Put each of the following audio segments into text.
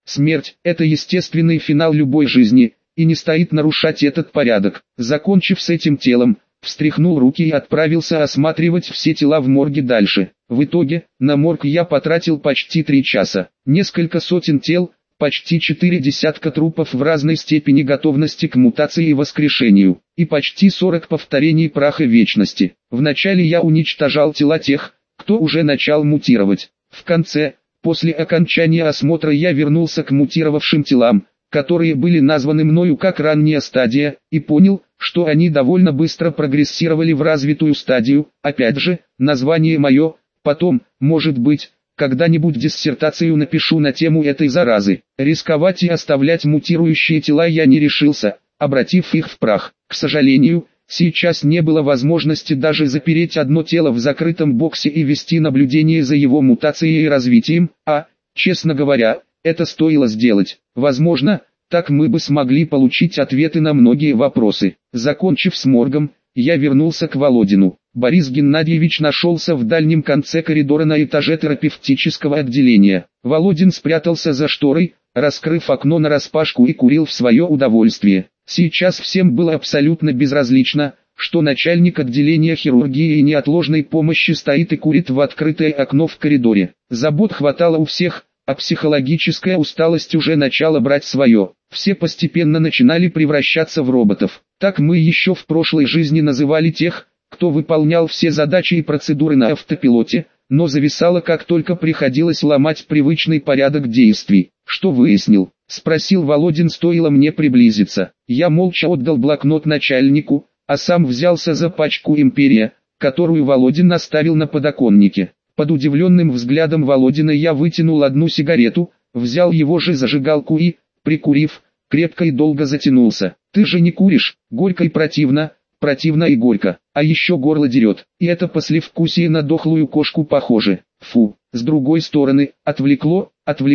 Смерть – это естественный финал любой жизни, и не стоит нарушать этот порядок. Закончив с этим телом, встряхнул руки и отправился осматривать все тела в морге дальше. В итоге, на морг я потратил почти 3 часа. Несколько сотен тел, почти 4 десятка трупов в разной степени готовности к мутации и воскрешению, и почти 40 повторений праха вечности. Вначале я уничтожал тела тех, кто уже начал мутировать. В конце, после окончания осмотра, я вернулся к мутировавшим телам, которые были названы мною как ранняя стадия, и понял, что они довольно быстро прогрессировали в развитую стадию. Опять же, название мое, потом, может быть, когда-нибудь диссертацию напишу на тему этой заразы. Рисковать и оставлять мутирующие тела я не решился, обратив их в прах. К сожалению, сейчас не было возможности даже запереть одно тело в закрытом боксе и вести наблюдение за его мутацией и развитием, честно говоря, это стоило сделать. Возможно, так мы бы смогли получить ответы на многие вопросы. Закончив с моргом, я вернулся к Володину. Борис Геннадьевич нашелся в дальнем конце коридора на этаже терапевтического отделения. Володин спрятался за шторой, раскрыв окно нараспашку, и курил в свое удовольствие. Сейчас всем было абсолютно безразлично, что начальник отделения хирургии и неотложной помощи стоит и курит в открытое окно в коридоре. Забот хватало у всех, а психологическая усталость уже начала брать свое. Все постепенно начинали превращаться в роботов. Так мы еще в прошлой жизни называли тех, кто выполнял все задачи и процедуры на автопилоте, но зависало, как только приходилось ломать привычный порядок действий. «Что выяснил?» — спросил Володин, стоило мне приблизиться. Я молча отдал блокнот начальнику, а сам взялся за пачку «Империя», которую Володин оставил на подоконнике. Под удивленным взглядом Володина я вытянул одну сигарету, взял его же зажигалку и, прикурив, крепко и долго затянулся. «Ты же не куришь, горько и противно, противно и горько, а еще горло дерет, и это послевкусие на дохлую кошку похоже. Фу!» С другой стороны, отвлекло,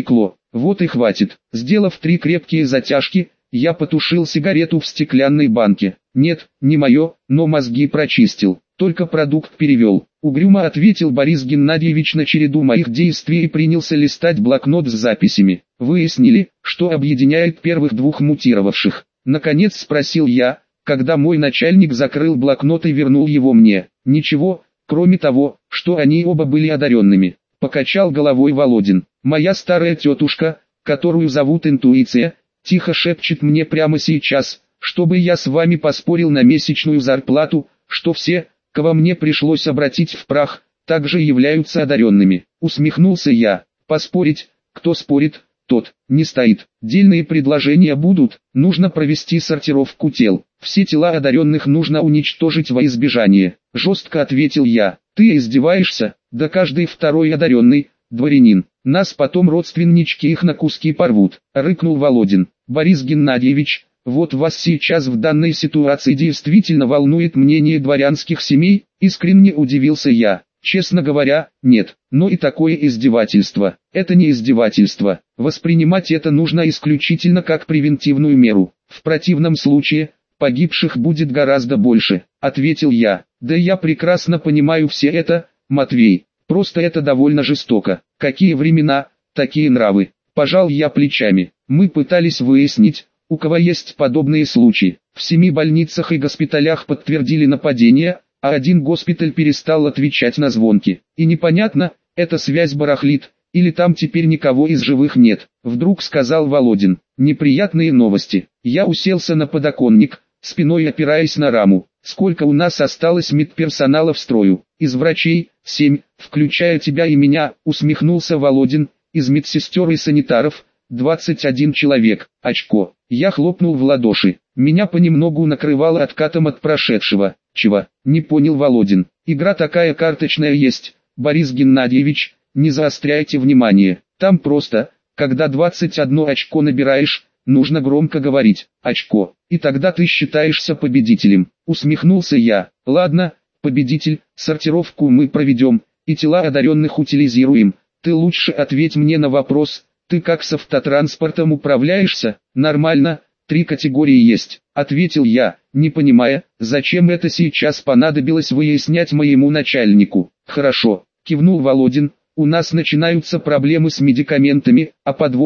вот и хватит. Сделав 3 крепкие затяжки, я потушил сигарету в стеклянной банке. Нет, не мое, но мозги прочистил, только продукт перевел. Угрюмо ответил Борис Геннадьевич на череду моих действий и принялся листать блокнот с записями. «Выяснили, что объединяет первых 2 мутировавших?» Наконец спросил я, когда мой начальник закрыл блокнот и вернул его мне. «Ничего, кроме того, что они оба были одаренными», — покачал головой Володин. «Моя старая тетушка, которую зовут Интуиция, тихо шепчет мне прямо сейчас, чтобы я с вами поспорил на месячную зарплату, что все, кого мне пришлось обратить в прах, также являются одаренными». Усмехнулся я. «Поспорить? Кто спорит, тот не стоит. Дельные предложения будут, нужно провести сортировку тел. Все тела одаренных нужно уничтожить во избежание», — жестко ответил я. «Ты издеваешься? Да каждый второй одаренный — дворянин. Нас потом родственнички их на куски порвут», — рыкнул Володин. «Борис Геннадьевич, вот вас сейчас в данной ситуации действительно волнует мнение дворянских семей?» — искренне удивился я. «Честно говоря, нет, но и такое издевательство. Это не издевательство. Воспринимать это нужно исключительно как превентивную меру. В противном случае, погибших будет гораздо больше», — ответил я. «Да я прекрасно понимаю все это, Матвей. Просто это довольно жестоко. Какие времена, такие нравы». Пожал я плечами. Мы пытались выяснить, у кого есть подобные случаи. В 7 больницах и госпиталях подтвердили нападение, а 1 госпиталь перестал отвечать на звонки. И непонятно, эта связь барахлит, или там теперь никого из живых нет, вдруг сказал Володин. Неприятные новости. Я уселся на подоконник, спиной опираясь на раму. «Сколько у нас осталось медперсонала в строю?» «Из врачей, 7, включая тебя и меня», усмехнулся Володин. «Из медсестер и санитаров, 21 человек». Очко. Я хлопнул в ладоши. Меня понемногу накрывало откатом от прошедшего. «Чего?» — не понял Володин. «Игра такая карточная есть, Борис Геннадьевич, не заостряйте внимание. Там просто, когда 21 очко набираешь, нужно громко говорить «очко», и тогда ты считаешься победителем», — усмехнулся я. «Ладно, победитель, сортировку мы проведем, и тела одаренных утилизируем. Ты лучше ответь мне на вопрос, ты как с автотранспортом управляешься?» «Нормально, 3 категории есть», — ответил я, не понимая, зачем это сейчас понадобилось выяснять моему начальнику. «Хорошо», — кивнул Володин. «У нас начинаются проблемы с медикаментами, а подвоза,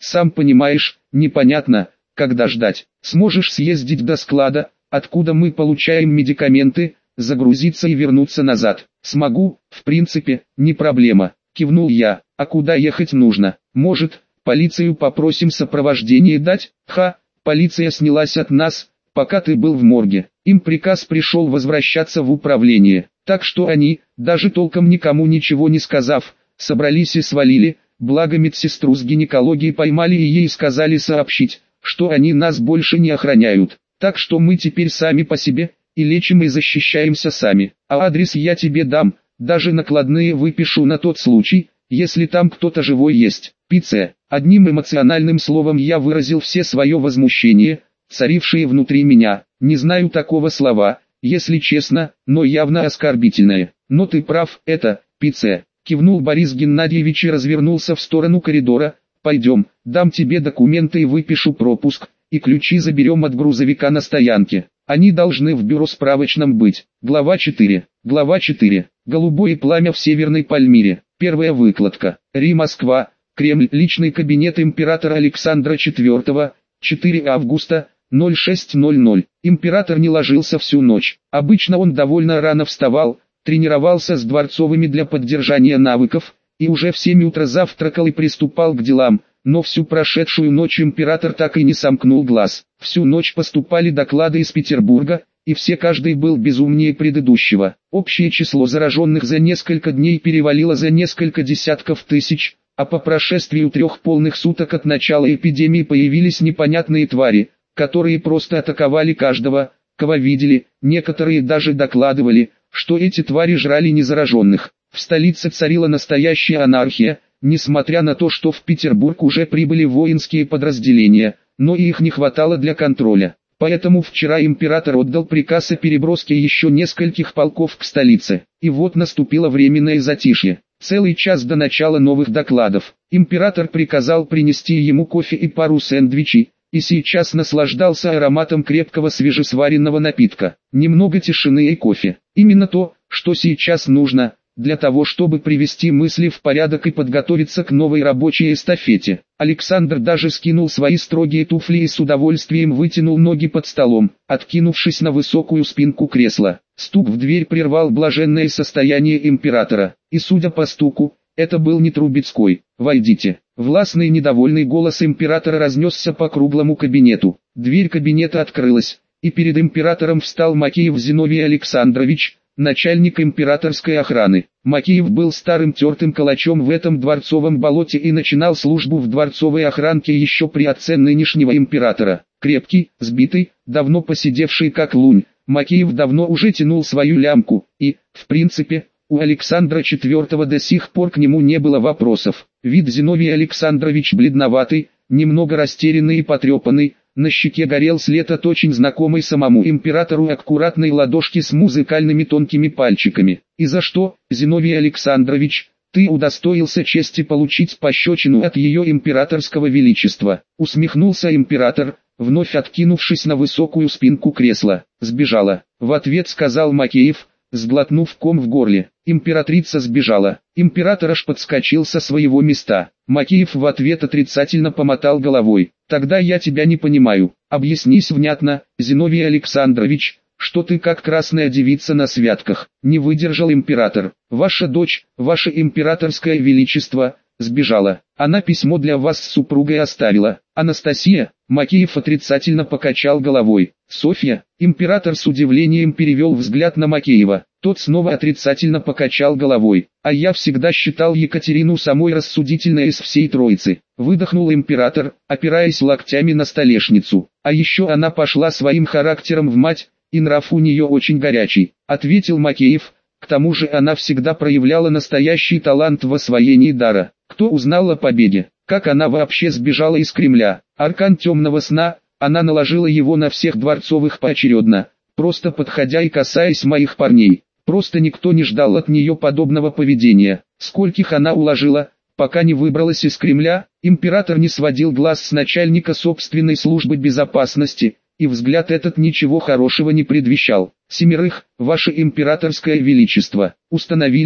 Сам понимаешь, непонятно, когда ждать. Сможешь съездить до склада, откуда мы получаем медикаменты, загрузиться и вернуться назад? Смогу, в принципе, не проблема, кивнул я. А куда ехать нужно? Может, полицию попросим сопровождение дать? Полиция снялась от нас, пока ты был в морге. Им приказ пришел возвращаться в управление. Так что они, даже толком никому ничего не сказав, собрались и свалили. Благо медсестру с гинекологии поймали и ей сказали сообщить, что они нас больше не охраняют. Так что мы теперь сами по себе, и лечим и защищаемся сами. А адрес я тебе дам, даже накладные выпишу на тот случай, если там кто-то живой есть. Пицца. Одним эмоциональным словом я выразил все свое возмущение, царившее внутри меня. Не знаю такого слова, если честно, но явно оскорбительное. Но ты прав, это, пицца. Кивнул Борис Геннадьевич и развернулся в сторону коридора. Пойдем, дам тебе документы и выпишу пропуск, и ключи заберем от грузовика на стоянке. Они должны в бюро справочном быть. Глава 4. Глава 4. Голубое пламя в Северной Пальмире. Первая выкладка. Москва. Кремль. Личный кабинет императора Александра IV. 4 августа. 06:00. Император не ложился всю ночь. Обычно он довольно рано вставал, тренировался с дворцовыми для поддержания навыков, и уже в 7 утра завтракал и приступал к делам, но всю прошедшую ночь император так и не сомкнул глаз. Всю ночь поступали доклады из Петербурга, и каждый был безумнее предыдущего. Общее число зараженных за несколько дней перевалило за несколько десятков тысяч, а по прошествию 3 полных суток от начала эпидемии появились непонятные твари, которые просто атаковали каждого, кого видели. Некоторые даже докладывали, что эти твари жрали незараженных. В столице царила настоящая анархия, несмотря на то, что в Петербург уже прибыли воинские подразделения, но и их не хватало для контроля. Поэтому вчера император отдал приказ о переброске еще нескольких полков к столице. И вот наступило временное затишье. Целый час до начала новых докладов. Император приказал принести ему кофе и пару сэндвичей, и сейчас наслаждался ароматом крепкого свежесваренного напитка. Немного тишины и кофе. Именно то, что сейчас нужно, для того чтобы привести мысли в порядок и подготовиться к новой рабочей эстафете. Александр даже скинул свои строгие туфли и с удовольствием вытянул ноги под столом, откинувшись на высокую спинку кресла. Стук в дверь прервал блаженное состояние императора, и судя по стуку, это был не Трубецкой. «Войдите». Властный недовольный голос императора разнесся по круглому кабинету. Дверь кабинета открылась, и перед императором встал Макеев Зиновий Александрович, начальник императорской охраны. Макеев был старым тертым калачом в этом дворцовом болоте и начинал службу в дворцовой охранке еще при отце нынешнего императора. Крепкий, сбитый, давно посидевший как лунь, Макеев давно уже тянул свою лямку, и, в принципе, у Александра IV до сих пор к нему не было вопросов. Вид Зиновий Александрович бледноватый, немного растерянный и потрепанный, на щеке горел след от очень знакомой самому императору аккуратной ладошки с музыкальными тонкими пальчиками. «И за что, Зиновий Александрович, ты удостоился чести получить пощечину от ее императорского величества?» Усмехнулся император, вновь откинувшись на высокую спинку кресла. «Сбежала», — в ответ сказал Макеев, сглотнув ком в горле. Императрица сбежала. Император аж подскочил со своего места. Макеев в ответ отрицательно помотал головой. «Тогда я тебя не понимаю. Объяснись внятно, Зиновий Александрович, что ты как красная девица на святках». Не выдержал император. «Ваша дочь, ваше императорское величество, сбежала. Она письмо для вас с супругой оставила. Анастасия?» Макеев отрицательно покачал головой. «Софья?» Император с удивлением перевел взгляд на Макеева. Тот снова отрицательно покачал головой. «А я всегда считал Екатерину самой рассудительной из всей троицы», — выдохнул император, опираясь локтями на столешницу. «А еще она пошла своим характером в мать, и нрав у нее очень горячий», — ответил Макеев. «К тому же она всегда проявляла настоящий талант в освоении дара. Кто узнал о победе? Как она вообще сбежала из Кремля? Аркан темного сна, она наложила его на всех дворцовых поочередно, просто подходя и касаясь моих парней. Просто никто не ждал от нее подобного поведения. Скольких она уложила, пока не выбралась из Кремля?» Император не сводил глаз с начальника собственной службы безопасности, и взгляд этот ничего хорошего не предвещал. «7, ваше императорское величество, установили,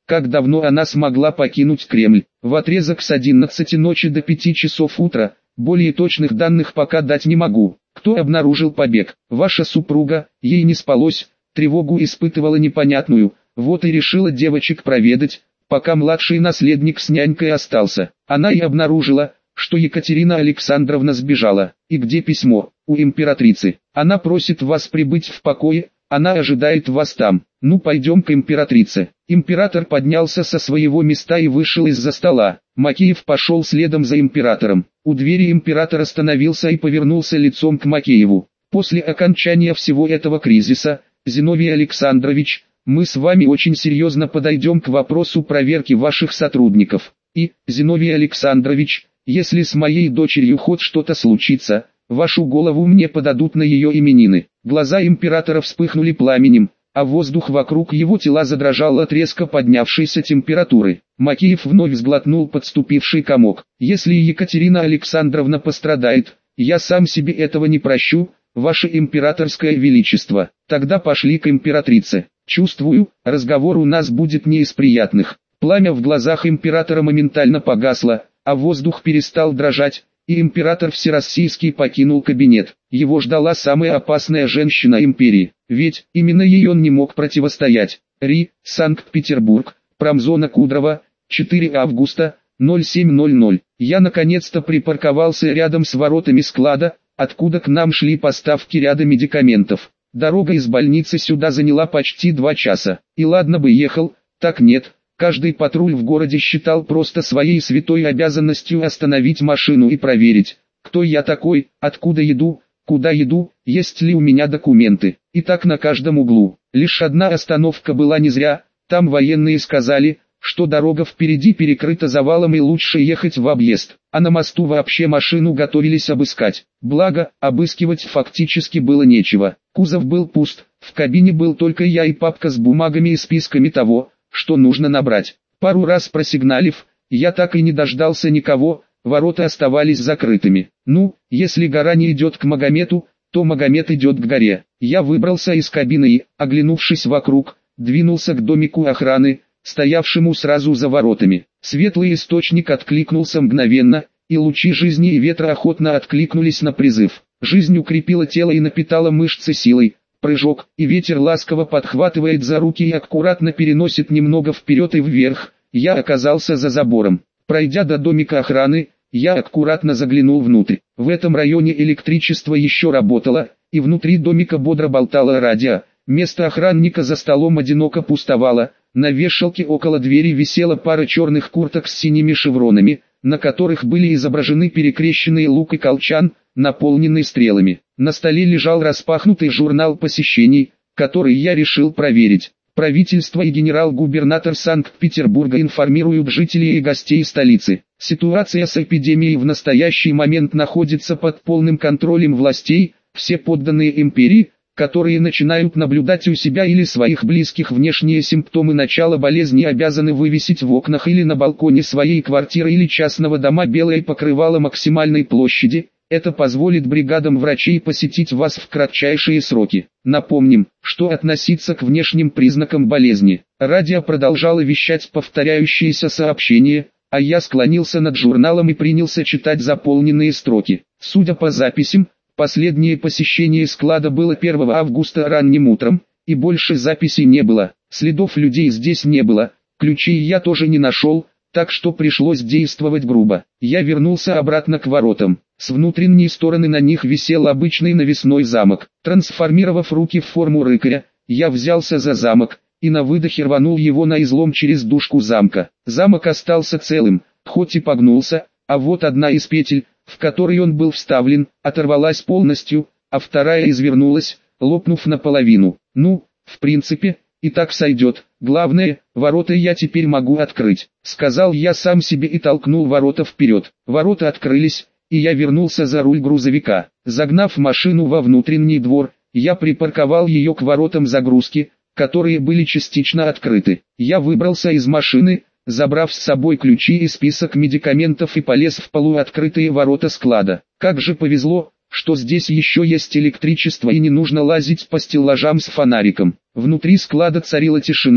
как давно она смогла покинуть Кремль. В отрезок с 11 ночи до 5 часов утра, более точных данных пока дать не могу. Кто обнаружил побег? Ваша супруга, ей не спалось, тревогу испытывала непонятную, вот и решила девочек проведать, пока младший наследник с нянькой остался. Она и обнаружила, что Екатерина Александровна сбежала. И где письмо? У императрицы. Она просит вас прибыть в покое, она ожидает вас там. Ну пойдем к императрице. Император поднялся со своего места и вышел из-за стола. Макеев пошел следом за императором. У двери император остановился и повернулся лицом к Макееву. После окончания всего этого кризиса, Зиновий Александрович, мы с вами очень серьезно подойдем к вопросу проверки ваших сотрудников. И, Зиновий Александрович, если с моей дочерью хоть что-то случится, вашу голову мне подадут на ее именины. Глаза императора вспыхнули пламенем, а воздух вокруг его тела задрожал от резко поднявшейся температуры. Макеев вновь сглотнул подступивший комок. Если Екатерина Александровна пострадает, я сам себе этого не прощу, ваше императорское величество. Тогда пошли к императрице. Чувствую, разговор у нас будет не из приятных. Пламя в глазах императора моментально погасло, а воздух перестал дрожать, и император Всероссийский покинул кабинет. Его ждала самая опасная женщина империи, ведь именно ей он не мог противостоять. Ри, Санкт-Петербург, промзона Кудрово, 4 августа, 07:00. Я наконец-то припарковался рядом с воротами склада, откуда к нам шли поставки ряда медикаментов. Дорога из больницы сюда заняла почти 2 часа. И ладно бы ехал, так нет. Каждый патруль в городе считал просто своей святой обязанностью остановить машину и проверить, кто я такой, откуда еду, куда еду, есть ли у меня документы. И так на каждом углу. Лишь одна остановка была не зря, там военные сказали, что дорога впереди перекрыта завалом и лучше ехать в объезд. А на мосту вообще машину готовились обыскать. Благо, обыскивать фактически было нечего. Кузов был пуст, в кабине был только я и папка с бумагами и списками того, что нужно набрать. Пару раз просигналив, я так и не дождался никого, ворота оставались закрытыми. Ну, если гора не идет к Магомету, то Магомет идет к горе. Я выбрался из кабины и, оглянувшись вокруг, двинулся к домику охраны, стоявшему сразу за воротами. Светлый источник откликнулся мгновенно, и лучи жизни и ветра охотно откликнулись на призыв. Жизнь укрепила тело и напитала мышцы силой. Прыжок, и ветер ласково подхватывает за руки и аккуратно переносит немного вперед и вверх. Я оказался за забором. Пройдя до домика охраны, я аккуратно заглянул внутрь. В этом районе электричество еще работало, и внутри домика бодро болтало радио. Место охранника за столом одиноко пустовало. На вешалке около двери висела пара черных курток с синими шевронами, на которых были изображены перекрещенные лук и колчан, наполненный стрелами. На столе лежал распахнутый журнал посещений, который я решил проверить. Правительство и генерал-губернатор Санкт-Петербурга информируют жителей и гостей столицы. Ситуация с эпидемией в настоящий момент находится под полным контролем властей. Все подданные империи, которые начинают наблюдать у себя или своих близких внешние симптомы начала болезни, обязаны вывесить в окнах или на балконе своей квартиры или частного дома белое покрывало максимальной площади. Это позволит бригадам врачей посетить вас в кратчайшие сроки. Напомним, что относиться к внешним признакам болезни. Радио продолжало вещать повторяющиеся сообщения, а я склонился над журналом и принялся читать заполненные строки. Судя по записям, последнее посещение склада было 1 августа ранним утром, и больше записей не было. Следов людей здесь не было, ключей я тоже не нашел, так что пришлось действовать грубо. Я вернулся обратно к воротам. С внутренней стороны на них висел обычный навесной замок. Трансформировав руки в форму рыкаря, я взялся за замок, и на выдохе рванул его на излом через дужку замка. Замок остался целым, хоть и погнулся, а вот одна из петель, в которой он был вставлен, оторвалась полностью, а вторая извернулась, лопнув наполовину. Ну, в принципе, и так сойдет. Главное, ворота я теперь могу открыть, сказал я сам себе и толкнул ворота вперед. Ворота открылись, и я вернулся за руль грузовика. Загнав машину во внутренний двор, я припарковал ее к воротам загрузки, которые были частично открыты. Я выбрался из машины, забрав с собой ключи и список медикаментов, и полез в полуоткрытые ворота склада. Как же повезло, что здесь еще есть электричество и не нужно лазить по стеллажам с фонариком. Внутри склада царила тишина,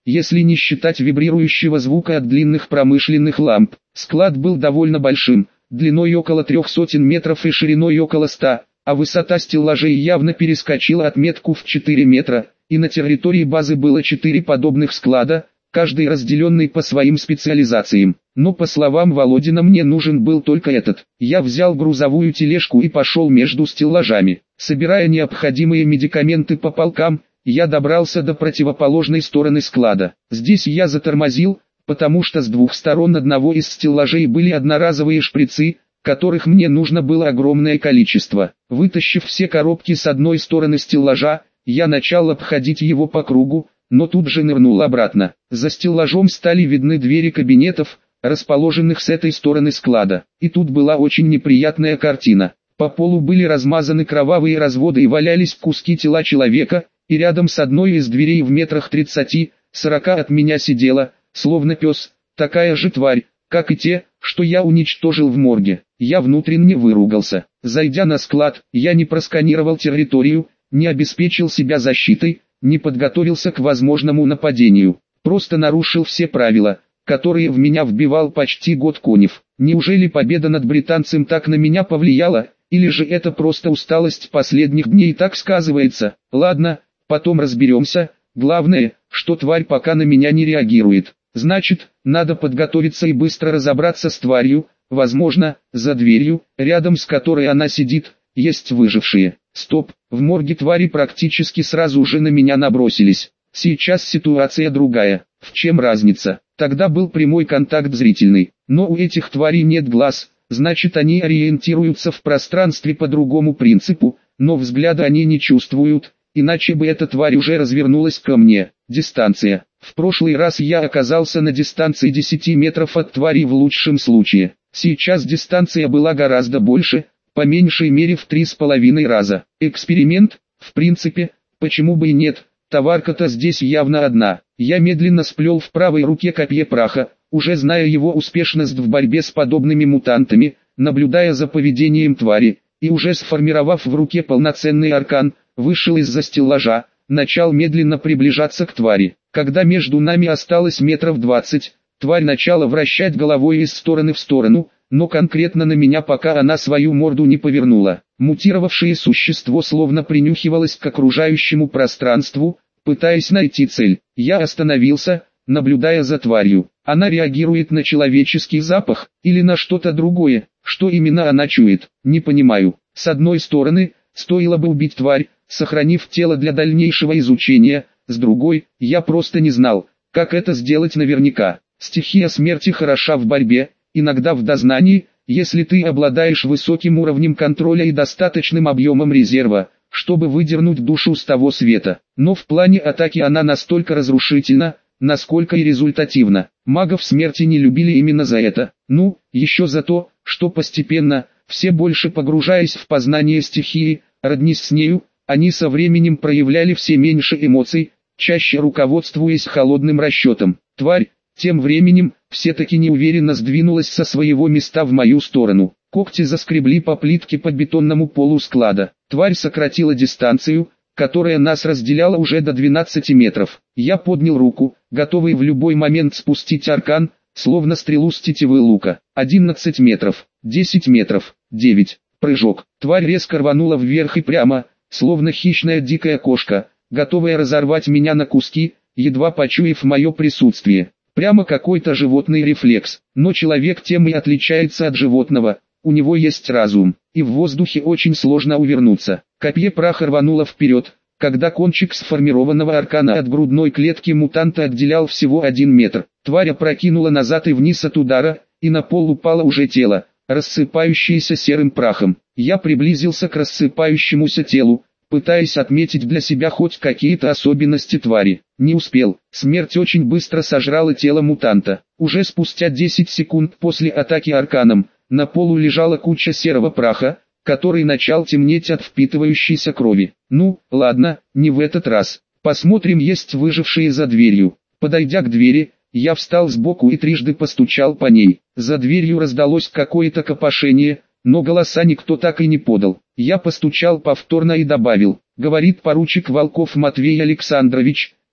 если не считать вибрирующего звука от длинных промышленных ламп. Склад был довольно большим, длиной около 300 метров и шириной около 100, а высота стеллажей явно перескочила отметку в 4 метра, и на территории базы было 4 подобных склада, каждый разделенный по своим специализациям. Но по словам Володина мне нужен был только этот. Я взял грузовую тележку и пошел между стеллажами. Собирая необходимые медикаменты по полкам, я добрался до противоположной стороны склада. Здесь я затормозил, потому что с двух сторон одного из стеллажей были одноразовые шприцы, которых мне нужно было огромное количество. Вытащив все коробки с одной стороны стеллажа, я начал обходить его по кругу, но тут же нырнул обратно. За стеллажом стали видны двери кабинетов, расположенных с этой стороны склада. И тут была очень неприятная картина. По полу были размазаны кровавые разводы и валялись куски тела человека, и рядом с одной из дверей в метрах 30-40 от меня сидела, словно пес, такая же тварь, как и те, что я уничтожил в морге. Я внутренне выругался. Зайдя на склад, я не просканировал территорию, не обеспечил себя защитой, не подготовился к возможному нападению. Просто нарушил все правила, которые в меня вбивал почти год Конев. Неужели победа над британцем так на меня повлияла, или же это просто усталость последних дней так сказывается? Ладно, потом разберемся. Главное, что тварь пока на меня не реагирует. Значит, надо подготовиться и быстро разобраться с тварью. Возможно, за дверью, рядом с которой она сидит, есть выжившие. Стоп, в морге твари практически сразу же на меня набросились. Сейчас ситуация другая. В чем разница? Тогда был прямой контакт зрительный. Но у этих тварей нет глаз, значит они ориентируются в пространстве по другому принципу, но взгляда они не чувствуют, иначе бы эта тварь уже развернулась ко мне. Дистанция. В прошлый раз я оказался на дистанции 10 метров от твари в лучшем случае. Сейчас дистанция была гораздо больше, по меньшей мере в 3,5 раза. Эксперимент, в принципе, почему бы и нет, товарка-то здесь явно одна. Я медленно сплел в правой руке копье праха, уже зная его успешность в борьбе с подобными мутантами, наблюдая за поведением твари, и уже сформировав в руке полноценный аркан, вышел из-за стеллажа, начал медленно приближаться к твари. Когда между нами осталось метров 20, тварь начала вращать головой из стороны в сторону, но конкретно на меня пока она свою морду не повернула. Мутировавшее существо словно принюхивалось к окружающему пространству, пытаясь найти цель. Я остановился, наблюдая за тварью. Она реагирует на человеческий запах, или на что-то другое, что именно она чует, не понимаю. С одной стороны, стоило бы убить тварь, сохранив тело для дальнейшего изучения, с другой, я просто не знал, как это сделать наверняка. Стихия смерти хороша в борьбе, иногда в дознании, если ты обладаешь высоким уровнем контроля и достаточным объемом резерва, чтобы выдернуть душу с того света. Но в плане атаки она настолько разрушительна, насколько и результативна. Магов смерти не любили именно за это. Ну, еще за то, что постепенно, все больше погружаясь в познание стихии, роднись с нею, они со временем проявляли все меньше эмоций, чаще руководствуясь холодным расчетом. Тварь, тем временем, все-таки неуверенно сдвинулась со своего места в мою сторону. Когти заскребли по плитке по бетонному полу склада. Тварь сократила дистанцию, которая нас разделяла уже до 12 метров. Я поднял руку, готовый в любой момент спустить аркан, словно стрелу с тетивы лука. 11 метров, 10 метров, 9. Прыжок. Тварь резко рванула вверх и прямо, словно хищная дикая кошка, готовая разорвать меня на куски, едва почуяв мое присутствие. Прямо какой-то животный рефлекс, но человек тем и отличается от животного, у него есть разум, и в воздухе очень сложно увернуться. Копье праха рвануло вперед, когда кончик сформированного аркана от грудной клетки мутанта отделял всего 1 метр. Тварь опрокинула назад и вниз от удара, и на пол упало уже тело, рассыпающееся серым прахом. Я приблизился к рассыпающемуся телу, пытаясь отметить для себя хоть какие-то особенности твари. Не успел, смерть очень быстро сожрала тело мутанта. Уже спустя 10 секунд после атаки арканом, на полу лежала куча серого праха, который начал темнеть от впитывающейся крови. Ну, ладно, не в этот раз. Посмотрим, есть выжившие за дверью. Подойдя к двери, я встал сбоку и трижды постучал по ней. За дверью раздалось какое-то копошение, но голоса никто так и не подал. Я постучал повторно и добавил: «Говорит поручик Волков Матвей Александрович,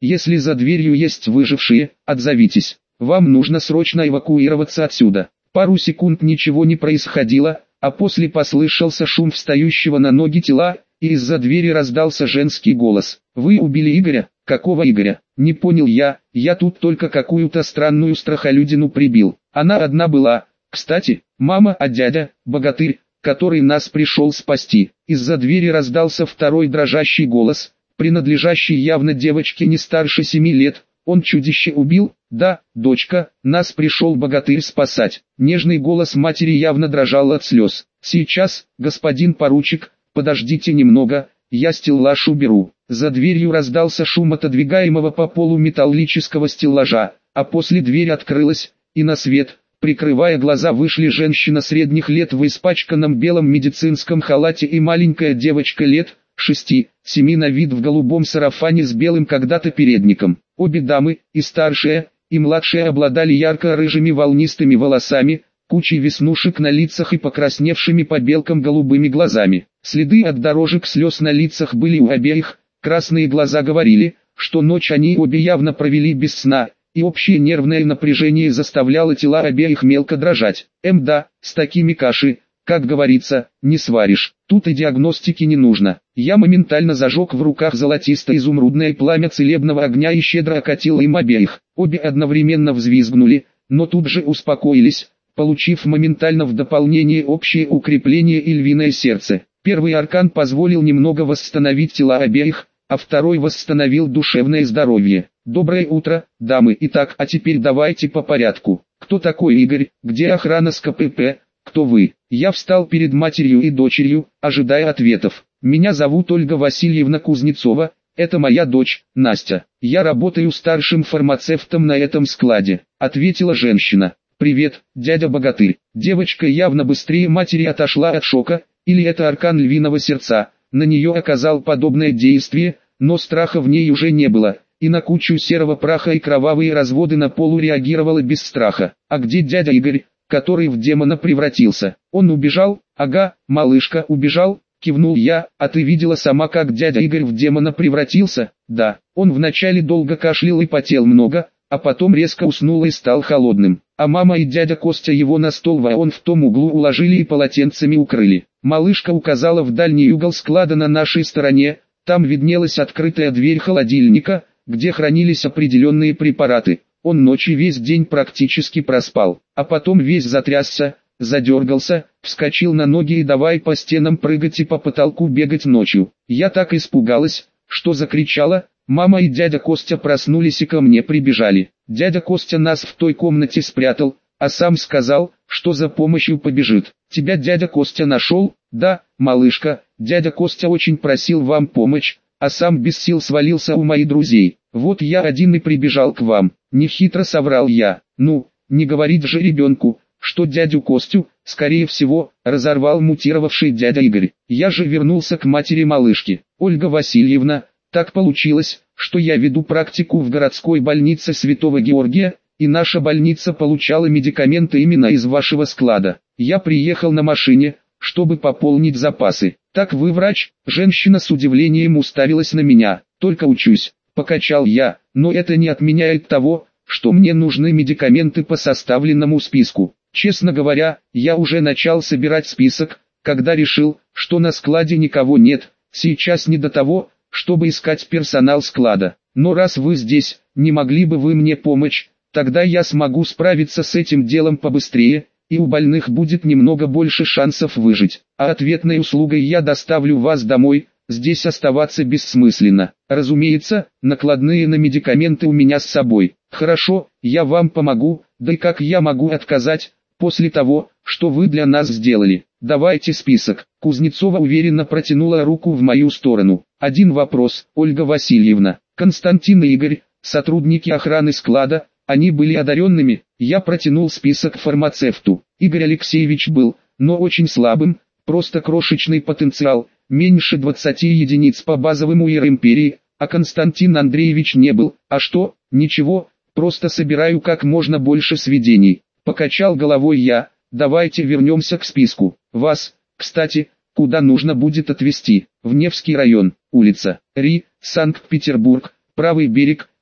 Если за дверью есть выжившие, отзовитесь. Вам нужно срочно эвакуироваться отсюда. Пару секунд ничего не происходило, а после послышался шум встающего на ноги тела, и из-за двери раздался женский голос. «Вы убили Игоря?» «Какого Игоря?» «Не понял я тут только какую-то странную страхолюдину прибил. Она одна была. Кстати, мама, а дядя, богатырь, который нас пришел спасти». Из-за двери раздался второй дрожащий голос, принадлежащий явно девочке не старше 7 лет. «Он чудище убил?» «Да, дочка, нас пришел богатырь спасать». Нежный голос матери явно дрожал от слез. «Сейчас, господин поручик, подождите немного, я стеллаж уберу». За дверью раздался шум отодвигаемого по полу металлического стеллажа, а после дверь открылась, и на свет, прикрывая глаза, вышли женщина средних лет в испачканном белом медицинском халате и маленькая девочка лет 6-7 на вид в голубом сарафане с белым когда-то передником. Обе дамы, и старшая, и младшая, обладали ярко-рыжими волнистыми волосами, кучей веснушек на лицах и покрасневшими побелкам голубыми глазами. Следы от дорожек слез на лицах были у обеих, красные глаза говорили, что ночь они обе явно провели без сна, и общее нервное напряжение заставляло тела обеих мелко дрожать. Да, с такими каши, как говорится, не сваришь. Тут и диагностики не нужно. Я моментально зажег в руках золотисто-изумрудное пламя целебного огня и щедро окатил им обеих. Обе одновременно взвизгнули, но тут же успокоились, получив моментально в дополнение общее укрепление и львиное сердце. Первый аркан позволил немного восстановить тела обеих, а второй восстановил душевное здоровье. Доброе утро, дамы. Итак, а теперь давайте по порядку. Кто такой Игорь, где охрана с КПП, кто вы? Я встал перед матерью и дочерью, ожидая ответов. Меня зовут Ольга Васильевна Кузнецова, это моя дочь, Настя. Я работаю старшим фармацевтом на этом складе, ответила женщина. Привет, дядя богатырь. Девочка явно быстрее матери отошла от шока, или это аркан львиного сердца, на нее оказал подобное действие, но страха в ней уже не было, и на кучу серого праха и кровавые разводы на полу реагировала без страха. А где дядя Игорь, который в демона превратился? Он убежал? Ага, малышка, убежал, кивнул я. А ты видела сама, как дядя Игорь в демона превратился? Да, он вначале долго кашлял и потел много, а потом резко уснул и стал холодным. А мама и дядя Костя его на стол вон в том углу уложили и полотенцами укрыли. Малышка указала в дальний угол склада на нашей стороне, там виднелась открытая дверь холодильника, где хранились определенные препараты. Он ночью весь день практически проспал, а потом весь затрясся, задергался, вскочил на ноги и давай по стенам прыгать и по потолку бегать ночью. Я так испугалась, что закричала. Мама и дядя Костя проснулись и ко мне прибежали. Дядя Костя нас в той комнате спрятал, а сам сказал, что за помощью побежит. Тебя дядя Костя нашел? Да, малышка, дядя Костя очень просил вам помочь, а сам без сил свалился у моих друзей. Вот я один и прибежал к вам. Нехитро соврал я. Ну, не говорить же ребенку, что дядю Костю, скорее всего, разорвал мутировавший дядя Игорь. Я же вернулся к матери малышки. Ольга Васильевна, так получилось, что я веду практику в городской больнице Святого Георгия, и наша больница получала медикаменты именно из вашего склада. Я приехал на машине, чтобы пополнить запасы. Так вы врач? Женщина с удивлением уставилась на меня. Только учусь, покачал я, но это не отменяет того, что мне нужны медикаменты по составленному списку. Честно говоря, я уже начал собирать список, когда решил, что на складе никого нет, сейчас не до того, чтобы искать персонал склада. Но раз вы здесь, не могли бы вы мне помочь, тогда я смогу справиться с этим делом побыстрее, и у больных будет немного больше шансов выжить. А ответной услугой я доставлю вас домой, здесь оставаться бессмысленно. Разумеется, накладные на медикаменты у меня с собой. Хорошо, я вам помогу, да и как я могу отказать, после того, что вы для нас сделали? Давайте список. Кузнецова уверенно протянула руку в мою сторону. Один вопрос, Ольга Васильевна. Константин и Игорь, сотрудники охраны склада, они были одаренными. Я протянул список фармацевту. Игорь Алексеевич был, но очень слабым, просто крошечный потенциал, меньше 20 единиц по базовым УИР империи, а Константин Андреевич не был. А что? Ничего, просто собираю как можно больше сведений. Покачал головой я. Давайте вернемся к списку. Вас, кстати, куда нужно будет отвезти? В Невский район, улица Ри, Санкт-Петербург, правый берег,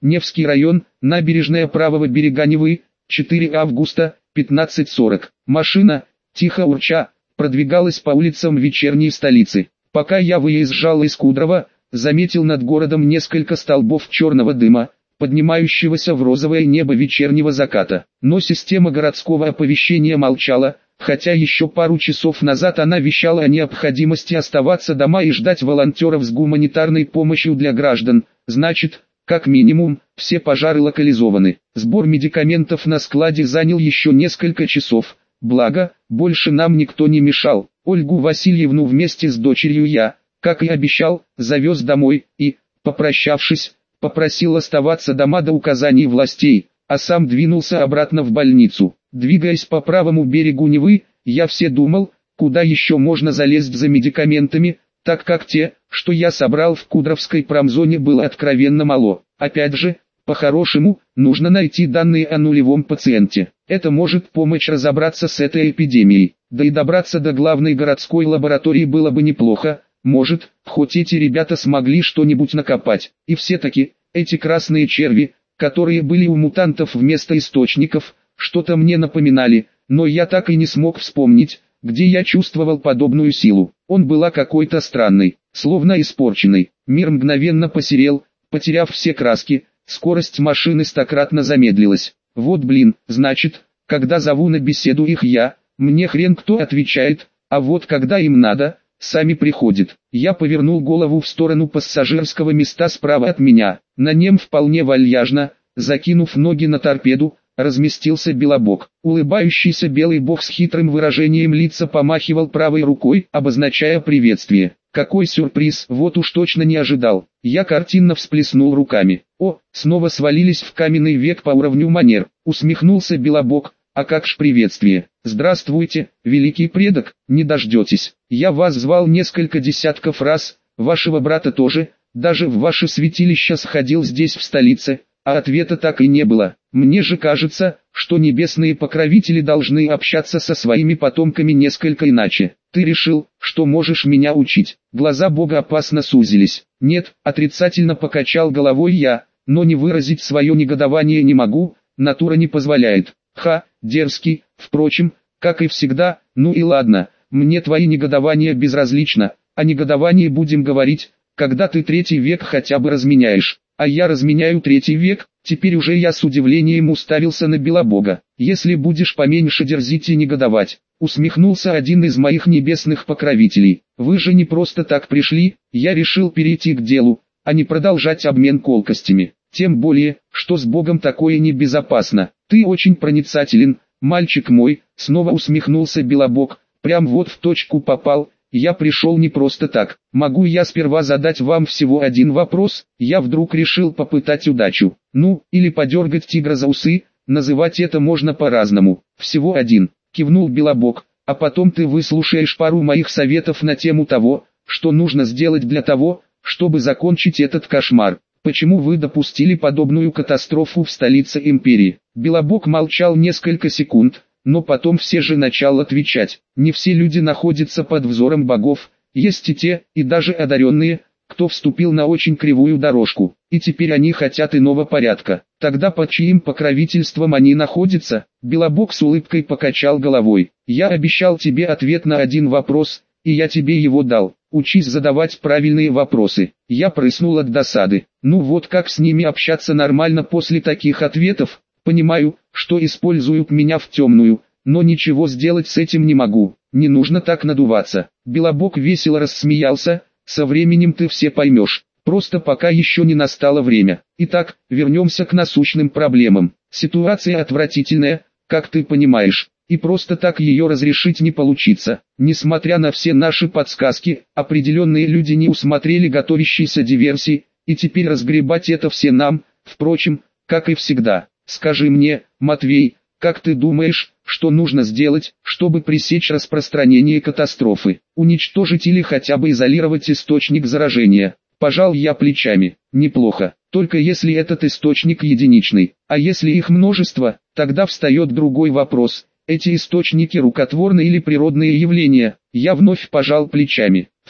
Невский район, набережная правого берега Невы, 4 августа, 15:40. Машина, тихо урча, продвигалась по улицам вечерней столицы. Пока я выезжал из Кудрово, заметил над городом несколько столбов черного дыма, поднимающегося в розовое небо вечернего заката. Но система городского оповещения молчала, хотя еще пару часов назад она вещала о необходимости оставаться дома и ждать волонтеров с гуманитарной помощью для граждан. Значит, как минимум, все пожары локализованы. Сбор медикаментов на складе занял еще несколько часов, благо, больше нам никто не мешал. Ольгу Васильевну вместе с дочерью я, как и обещал, завез домой и, попрощавшись, попросил оставаться дома до указаний властей, а сам двинулся обратно в больницу. Двигаясь по правому берегу Невы, я все думал, куда еще можно залезть за медикаментами, так как те, что я собрал в Кудровской промзоне, было откровенно мало. Опять же, по-хорошему, нужно найти данные о нулевом пациенте. Это может помочь разобраться с этой эпидемией. Да и добраться до главной городской лаборатории было бы неплохо. Может, хоть эти ребята смогли что-нибудь накопать. И все-таки, эти красные черви, которые были у мутантов вместо источников, что-то мне напоминали, но я так и не смог вспомнить, где я чувствовал подобную силу. Он была какой-то странной, словно испорченной. Мир мгновенно посерел, потеряв все краски, скорость машины стократно замедлилась. Вот блин, значит, когда зову на беседу их я, мне хрен кто отвечает, а вот когда им надо, сами приходят. Я повернул голову в сторону пассажирского места справа от меня. На нем вполне вальяжно, закинув ноги на торпеду, разместился Белобог. Улыбающийся белый бог с хитрым выражением лица помахивал правой рукой, обозначая приветствие. Какой сюрприз, вот уж точно не ожидал. Я картинно всплеснул руками. О, снова свалились в каменный век по уровню манер. Усмехнулся Белобог. А как ж приветствие? Здравствуйте, великий предок, не дождетесь. Я вас звал несколько десятков раз, вашего брата тоже, даже в ваше святилище сходил здесь в столице, а ответа так и не было. Мне же кажется, что небесные покровители должны общаться со своими потомками несколько иначе. Ты решил, что можешь меня учить? Глаза Бога опасно сузились. Нет, отрицательно покачал головой я, но не выразить свое негодование не могу, натура не позволяет. Ха, дерзкий, впрочем, как и всегда, ну и ладно, мне твои негодования безразлично, о негодовании будем говорить, когда ты 3 век хотя бы разменяешь. А я разменяю 3 век, теперь уже я с удивлением уставился на Белобога. Если будешь поменьше дерзить и негодовать, усмехнулся один из моих небесных покровителей. Вы же не просто так пришли, я решил перейти к делу, а не продолжать обмен колкостями. Тем более, что с Богом такое небезопасно. Ты очень проницателен, мальчик мой, снова усмехнулся Белобог, прям вот в точку попал. Я пришел не просто так. Могу я сперва задать вам всего один вопрос? Я вдруг решил попытать удачу. Ну, или подергать тигра за усы, называть это можно по-разному. Всего один, кивнул Белобог, а потом ты выслушаешь пару моих советов на тему того, что нужно сделать для того, чтобы закончить этот кошмар. Почему вы допустили подобную катастрофу в столице империи? Белобог молчал несколько секунд, но потом все же начал отвечать. Не все люди находятся под взором богов, есть и те, и даже одаренные, кто вступил на очень кривую дорожку, и теперь они хотят иного порядка. Тогда под чьим покровительством они находятся? Белобог с улыбкой покачал головой. Я обещал тебе ответ на один вопрос, и я тебе его дал. Учись задавать правильные вопросы. Я прыснул от досады. Ну вот как с ними общаться нормально после таких ответов? Понимаю, что используют меня в темную, но ничего сделать с этим не могу. Не нужно так надуваться. Белобог весело рассмеялся. Со временем ты все поймешь. Просто пока еще не настало время. Итак, вернемся к насущным проблемам. Ситуация отвратительная, как ты понимаешь. И просто так ее разрешить не получится. Несмотря на все наши подсказки, определенные люди не усмотрели готовящейся диверсии, и теперь разгребать это все нам, впрочем, как и всегда. Скажи мне, Матвей, как ты думаешь, что нужно сделать, чтобы пресечь распространение катастрофы? Уничтожить или хотя бы изолировать источник заражения? Пожал я плечами. Неплохо, только если этот источник единичный. А если их множество, тогда встает другой вопрос. Эти источники рукотворны или природные явления? Я вновь пожал плечами.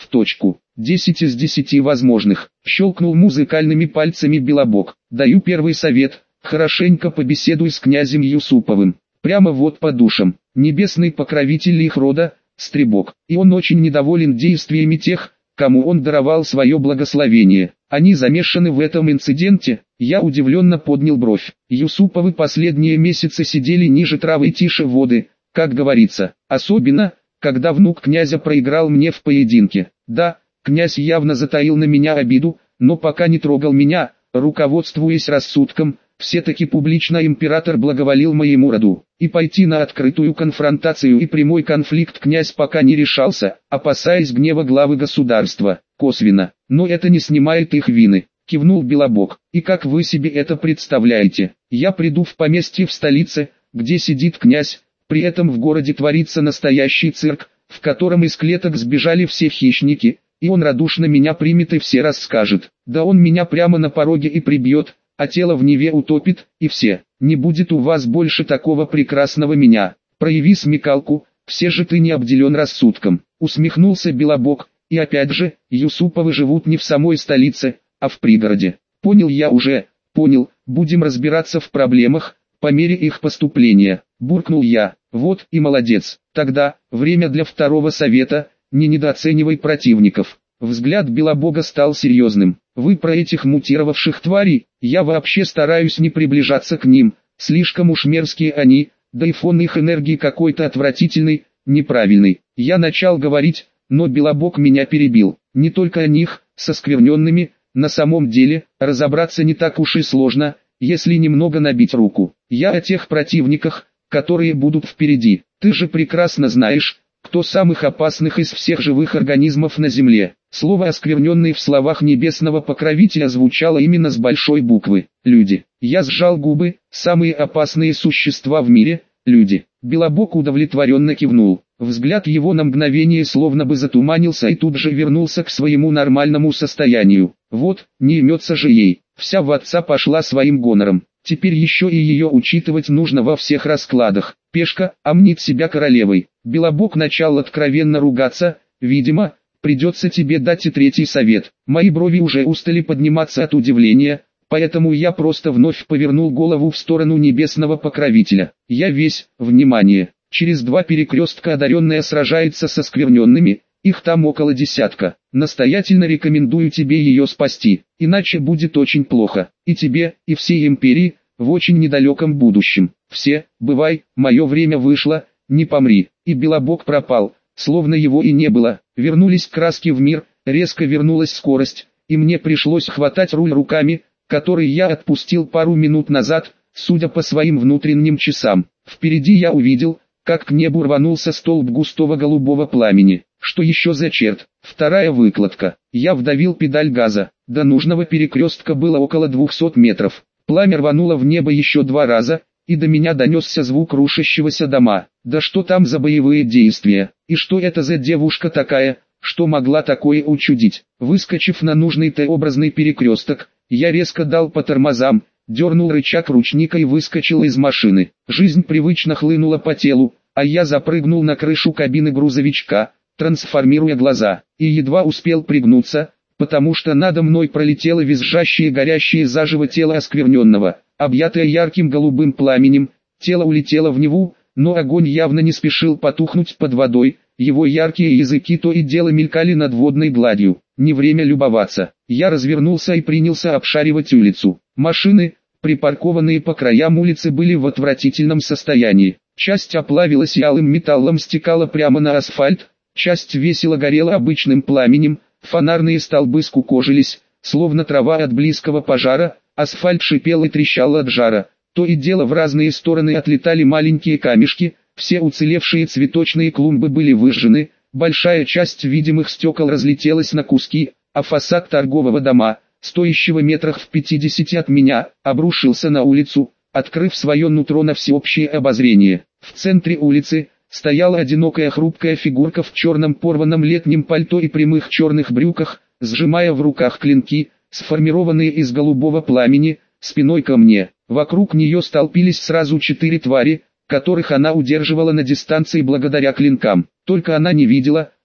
В точку. 10 из 10 возможных. Щелкнул музыкальными пальцами Белобог. Даю первый совет. Хорошенько побеседуй с князем Юсуповым. Прямо вот по душам. Небесный покровитель их рода, Стребок. И он очень недоволен действиями тех, кому он даровал свое благословение. Они замешаны в этом инциденте. Я удивленно поднял бровь. Юсуповы последние месяцы сидели ниже травы и тише воды, как говорится. Особенно, когда внук князя проиграл мне в поединке. Да, князь явно затаил на меня обиду, но пока не трогал меня, руководствуясь рассудком, все-таки публично император благоволил моему роду. И пойти на открытую конфронтацию и прямой конфликт князь пока не решался, опасаясь гнева главы государства, косвенно. Но это не снимает их вины, кивнул Белобог. И как вы себе это представляете? Я приду в поместье в столице, где сидит князь, при этом в городе творится настоящий цирк, в котором из клеток сбежали все хищники, и он радушно меня примет и все расскажет. Да он меня прямо на пороге и прибьет, а тело в Неве утопит, и все. Не будет у вас больше такого прекрасного меня. Прояви смекалку, все же ты не обделен рассудком. Усмехнулся Белобог, и опять же, Юсуповы живут не в самой столице, а в пригороде. Понял я уже, понял, будем разбираться в проблемах, по мере их поступления. Буркнул я, вот и молодец. Тогда, время для второго совета, не недооценивай противников. Взгляд Белобога стал серьезным. Вы про этих мутировавших тварей, я вообще стараюсь не приближаться к ним, слишком уж мерзкие они, да и фон их энергии какой-то отвратительный, неправильный. Я начал говорить, но Белобог меня перебил. Не только о них, со скверненными, на самом деле, разобраться не так уж и сложно, если немного набить руку. Я о тех противниках, которые будут впереди. Ты же прекрасно знаешь, кто самых опасных из всех живых организмов на Земле. Слово «оскверненный» в словах небесного покровителя звучало именно с большой буквы. Люди. Я сжал губы. Самые опасные существа в мире – люди. Белобог удовлетворенно кивнул. Взгляд его на мгновение словно бы затуманился и тут же вернулся к своему нормальному состоянию. Вот, не имется же ей. Вся в отца пошла своим гонором. Теперь еще и ее учитывать нужно во всех раскладах. Пешка, а мнит себя королевой. Белобог начал откровенно ругаться. Видимо, придется тебе дать и третий совет. Мои брови уже устали подниматься от удивления, поэтому я просто вновь повернул голову в сторону небесного покровителя. Я весь, внимание, через 2 перекрестка одаренная сражается со скверненными, их там около 10. Настоятельно рекомендую тебе ее спасти, иначе будет очень плохо. И тебе, и всей империи, в очень недалеком будущем. Все, бывай, мое время вышло, не помри. И Белобог пропал, словно его и не было. Вернулись краски в мир, резко вернулась скорость, и мне пришлось хватать руль руками, который я отпустил пару минут назад, судя по своим внутренним часам. Впереди я увидел, как к небу рванулся столб густого голубого пламени. Что еще за черт? Вторая выкладка. Я вдавил педаль газа. До нужного перекрестка было около 200 метров. Пламя рвануло в небо еще 2 раза, и до меня донесся звук рушащегося дома. Да что там за боевые действия? И что это за девушка такая, что могла такое учудить? Выскочив на нужный Т-образный перекресток, я резко дал по тормозам, дернул рычаг ручника и выскочил из машины. Жизнь привычно хлынула по телу, а я запрыгнул на крышу кабины грузовичка, трансформируя глаза, и едва успел пригнуться, потому что надо мной пролетело визжащее горящее заживо тело оскверненного, объятое ярким голубым пламенем. Тело улетело в Неву, но огонь явно не спешил потухнуть под водой, его яркие языки то и дело мелькали над водной гладью. Не время любоваться. Я развернулся и принялся обшаривать улицу. Машины, припаркованные по краям улицы, были в отвратительном состоянии. Часть оплавилась и алым металлом стекала прямо на асфальт, часть весело горела обычным пламенем, фонарные столбы скукожились, словно трава от близкого пожара, асфальт шипел и трещал от жара. То и дело в разные стороны отлетали маленькие камешки, все уцелевшие цветочные клумбы были выжжены, большая часть видимых стекол разлетелась на куски, а фасад торгового дома, стоящего метрах в 50 от меня, обрушился на улицу, открыв свое нутро на всеобщее обозрение. В центре улицы стояла одинокая хрупкая фигурка в черном порванном летнем пальто и прямых черных брюках, сжимая в руках клинки, сформированные из голубого пламени, спиной ко мне. Вокруг нее столпились сразу 4 твари, которых она удерживала на дистанции благодаря клинкам. Только она не видела,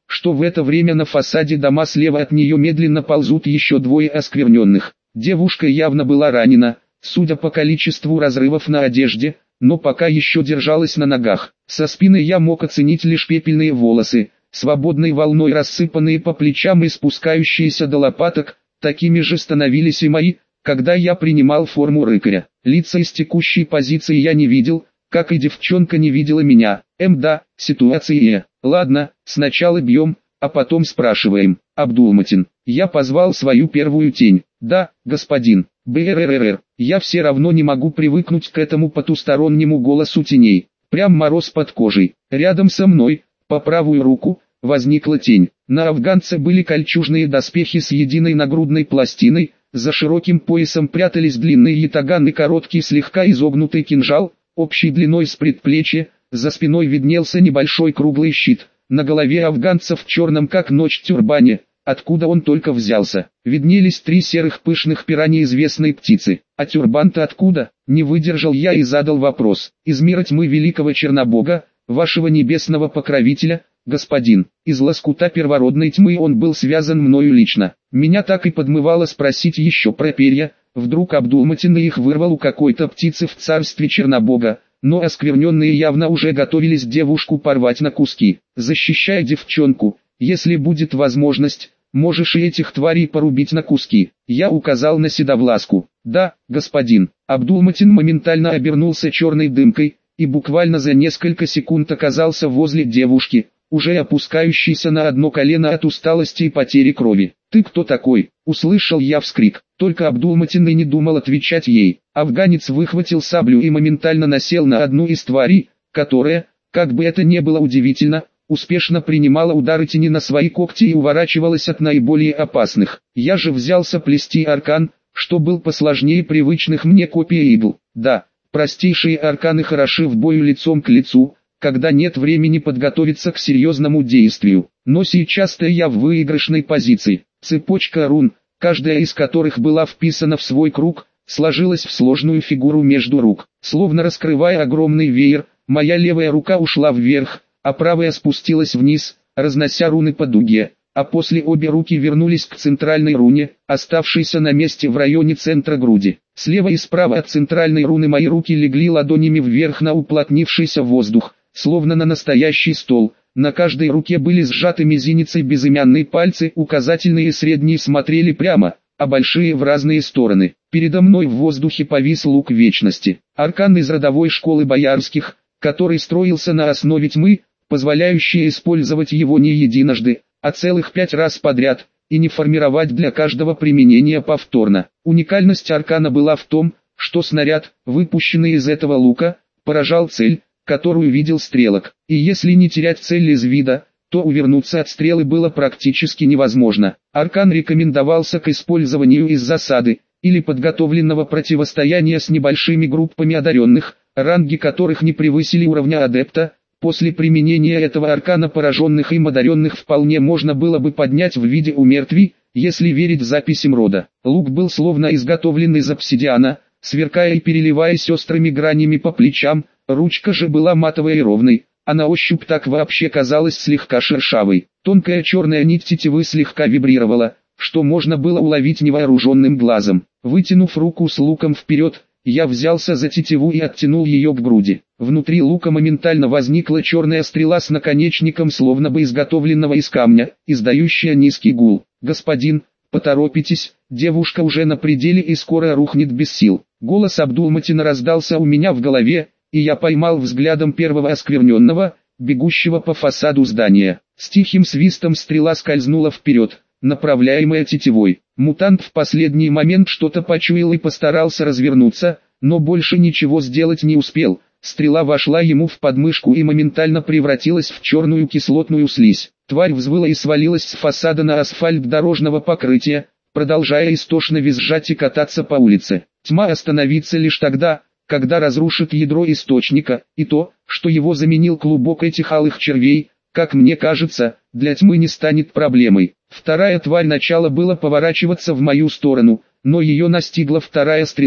что в это время на фасаде дома слева от нее медленно ползут еще двое оскверненных. Девушка явно была ранена, судя по количеству разрывов на одежде, но пока еще держалась на ногах. Со спины я мог оценить лишь пепельные волосы, свободной волной рассыпанные по плечам и спускающиеся до лопаток. Такими же становились и мои, когда я принимал форму рыкаря. Лица из текущей позиции я не видел, как и девчонка не видела меня. Да, ситуация. Ладно, сначала бьем, а потом спрашиваем. Абдулматин. Я позвал свою первую тень. Да, господин. БРРР. Я все равно не могу привыкнуть к этому потустороннему голосу теней. Прям мороз под кожей. Рядом со мной, по правую руку, возникла тень. На афганце были кольчужные доспехи с единой нагрудной пластиной, за широким поясом прятались длинные ятаган и короткий слегка изогнутый кинжал, общей длиной с предплечья, за спиной виднелся небольшой круглый щит, на голове афганца в черном как ночь тюрбане, откуда он только взялся, виднелись 3 серых пышных пера неизвестной птицы. А тюрбан-то откуда? Не выдержал я и задал вопрос. Из мира тьмы великого Чернобога, вашего небесного покровителя, господин. Из лоскута первородной тьмы он был связан мною лично. Меня так и подмывало спросить еще про перья, вдруг Абдулматин их вырвал у какой-то птицы в царстве Чернобога, но оскверненные явно уже готовились девушку порвать на куски. Защищай девчонку, если будет возможность, можешь и этих тварей порубить на куски. Я указал на Седовласку. Да, господин. Абдулматин моментально обернулся черной дымкой, и буквально за несколько секунд оказался возле девушки, уже опускающейся на одно колено от усталости и потери крови. «Ты кто такой?» — услышал я вскрик. Только Абдулматин и не думал отвечать ей. Афганец выхватил саблю и моментально насел на одну из тварей, которая, как бы это ни было удивительно, успешно принимала удары тени на свои когти и уворачивалась от наиболее опасных. Я же взялся плести аркан, что был посложнее привычных мне копий игл. Да, простейшие арканы хороши в бою лицом к лицу, когда нет времени подготовиться к серьезному действию. Но сейчас-то я в выигрышной позиции. Цепочка рун, каждая из которых была вписана в свой круг, сложилась в сложную фигуру между рук. Словно раскрывая огромный веер, моя левая рука ушла вверх, а правая спустилась вниз, разнося руны по дуге, а после обе руки вернулись к центральной руне, оставшейся на месте в районе центра груди. Слева и справа от центральной руны мои руки легли ладонями вверх на уплотнившийся воздух, словно на настоящий стол. На каждой руке были сжаты мизинец и безымянные пальцы, указательные и средние смотрели прямо, а большие в разные стороны. Передо мной в воздухе повис лук вечности, аркан из родовой школы боярских, который строился на основе тьмы, позволяющий использовать его не единожды, а целых 5 раз подряд, и не формировать для каждого применения повторно. Уникальность аркана была в том, что снаряд, выпущенный из этого лука, поражал цель, которую видел стрелок, и если не терять цель из вида, то увернуться от стрелы было практически невозможно. Аркан рекомендовался к использованию из засады, или подготовленного противостояния с небольшими группами одаренных, ранги которых не превысили уровня адепта. После применения этого аркана пораженных им одаренных вполне можно было бы поднять в виде умертвий, если верить записям рода. Лук был словно изготовлен из обсидиана, сверкая и переливаясь острыми гранями по плечам, ручка же была матовой и ровной, а на ощупь так вообще казалась слегка шершавой. Тонкая черная нить тетивы слегка вибрировала, что можно было уловить невооруженным глазом. Вытянув руку с луком вперед, я взялся за тетиву и оттянул ее к груди. Внутри лука моментально возникла черная стрела с наконечником, словно бы изготовленного из камня, издающая низкий гул. «Господин, поторопитесь, девушка уже на пределе и скоро рухнет без сил». Голос Абдулматина раздался у меня в голове, и я поймал взглядом первого оскверненного, бегущего по фасаду здания. С тихим свистом стрела скользнула вперед, направляемая тетивой. Мутант в последний момент что-то почуял и постарался развернуться, но больше ничего сделать не успел. Стрела вошла ему в подмышку и моментально превратилась в черную кислотную слизь. Тварь взвыла и свалилась с фасада на асфальт дорожного покрытия, продолжая истошно визжать и кататься по улице. Тьма остановится лишь тогда, когда разрушит ядро источника, и то, что его заменил клубок этих алых червей, как мне кажется, для тьмы не станет проблемой. Вторая тварь начала было поворачиваться в мою сторону, но ее настигла вторая стрела,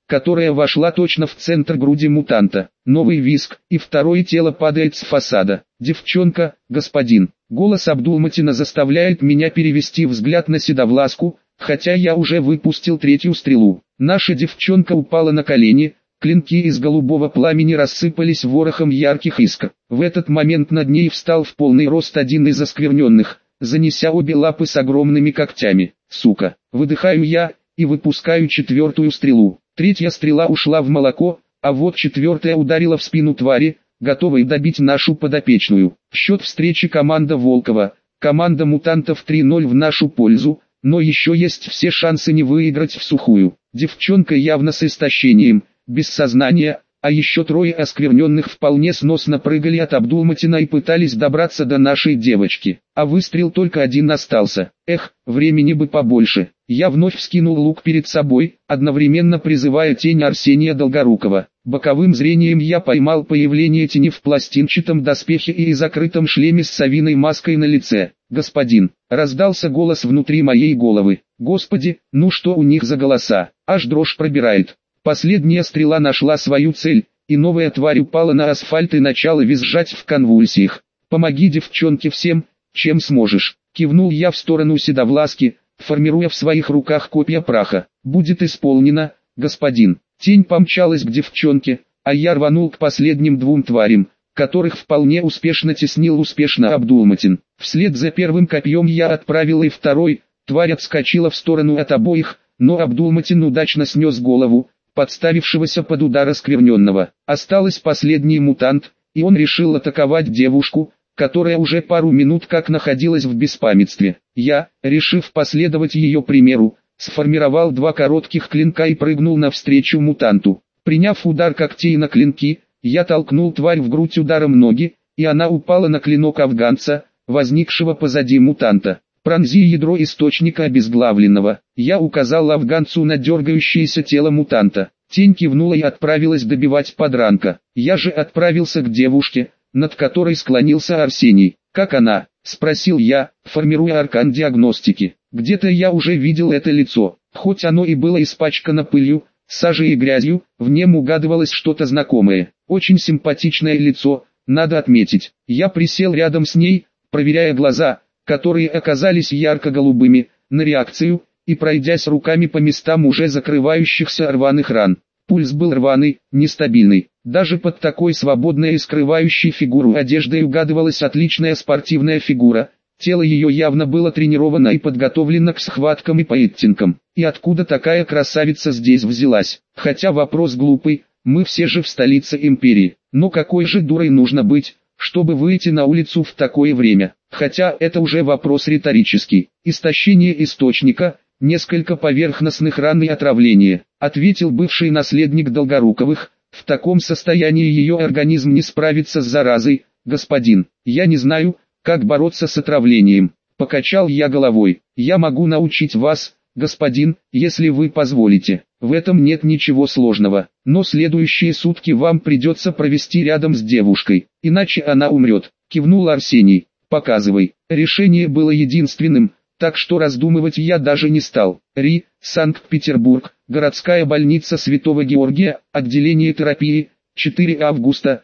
которая вошла точно в центр груди мутанта. Новый визг, и второе тело падает с фасада. «Девчонка, господин!» Голос Абдулматина заставляет меня перевести взгляд на Седовласку, хотя я уже выпустил третью стрелу. Наша девчонка упала на колени, клинки из голубого пламени рассыпались ворохом ярких искр. В этот момент над ней встал в полный рост один из оскверненных, занеся обе лапы с огромными когтями. «Сука!» Выдыхаю я, и выпускаю четвертую стрелу. Третья стрела ушла в молоко, а вот четвертая ударила в спину твари, готовой добить нашу подопечную. Счет встречи: команда Волкова, команда мутантов 3-0 в нашу пользу, но еще есть все шансы не выиграть всухую. Девчонка явно с истощением, без сознания, а еще трое оскверненных вполне сносно прыгали от Абдулматина и пытались добраться до нашей девочки. А выстрел только один остался. Эх, времени бы побольше. Я вновь вскинул лук перед собой, одновременно призывая тень Арсения Долгорукова. Боковым зрением я поймал появление тени в пластинчатом доспехе и закрытом шлеме с совиной маской на лице. «Господин!» — раздался голос внутри моей головы. «Господи, ну что у них за голоса? Аж дрожь пробирает». Последняя стрела нашла свою цель, и новая тварь упала на асфальт и начала визжать в конвульсиях. «Помоги девчонке всем, чем сможешь», — кивнул я в сторону Седовласки, формируя в своих руках копья праха. «Будет исполнено, господин». Тень помчалась к девчонке, а я рванул к последним двум тварям, которых вполне успешно теснил Абдулматин. Вслед за первым копьем я отправил и второй, тварь отскочила в сторону от обоих, но Абдулматин удачно снес голову подставившегося под удар оскверненного. Осталась последний мутант, и он решил атаковать девушку, которая уже пару минут как находилась в беспамятстве. Я, решив последовать ее примеру, сформировал два коротких клинка и прыгнул навстречу мутанту. Приняв удар когтей на клинки, я толкнул тварь в грудь ударом ноги, и она упала на клинок афганца, возникшего позади мутанта. «Пронзи ядро источника обезглавленного». Я указал афганцу на дергающееся тело мутанта. Тень кивнула и отправилась добивать подранка. Я же отправился к девушке, над которой склонился Арсений. «Как она?» — спросил я, формируя аркан диагностики. Где-то я уже видел это лицо. Хоть оно и было испачкано пылью, сажей и грязью, в нем угадывалось что-то знакомое. Очень симпатичное лицо, надо отметить. Я присел рядом с ней, проверяя глаза, которые оказались ярко-голубыми, на реакцию, и пройдясь руками по местам уже закрывающихся рваных ран. Пульс был рваный, нестабильный. Даже под такой свободной и скрывающей фигуру одеждой угадывалась отличная спортивная фигура. Тело ее явно было тренировано и подготовлено к схваткам и поединкам. И откуда такая красавица здесь взялась? Хотя вопрос глупый, мы все же в столице империи. Но какой же дурой нужно быть, чтобы выйти на улицу в такое время? Хотя это уже вопрос риторический. Истощение источника, несколько поверхностных ран и отравление, ответил бывший наследник Долгоруковых. В таком состоянии ее организм не справится с заразой, господин. Я не знаю, как бороться с отравлением. Покачал я головой. Я могу научить вас, господин, если вы позволите. В этом нет ничего сложного. Но следующие сутки вам придется провести рядом с девушкой, иначе она умрет. Кивнул Арсений. Показывай. Решение было единственным, так что раздумывать я даже не стал. Ри, Санкт-Петербург, городская больница Святого Георгия, отделение терапии, 4 августа,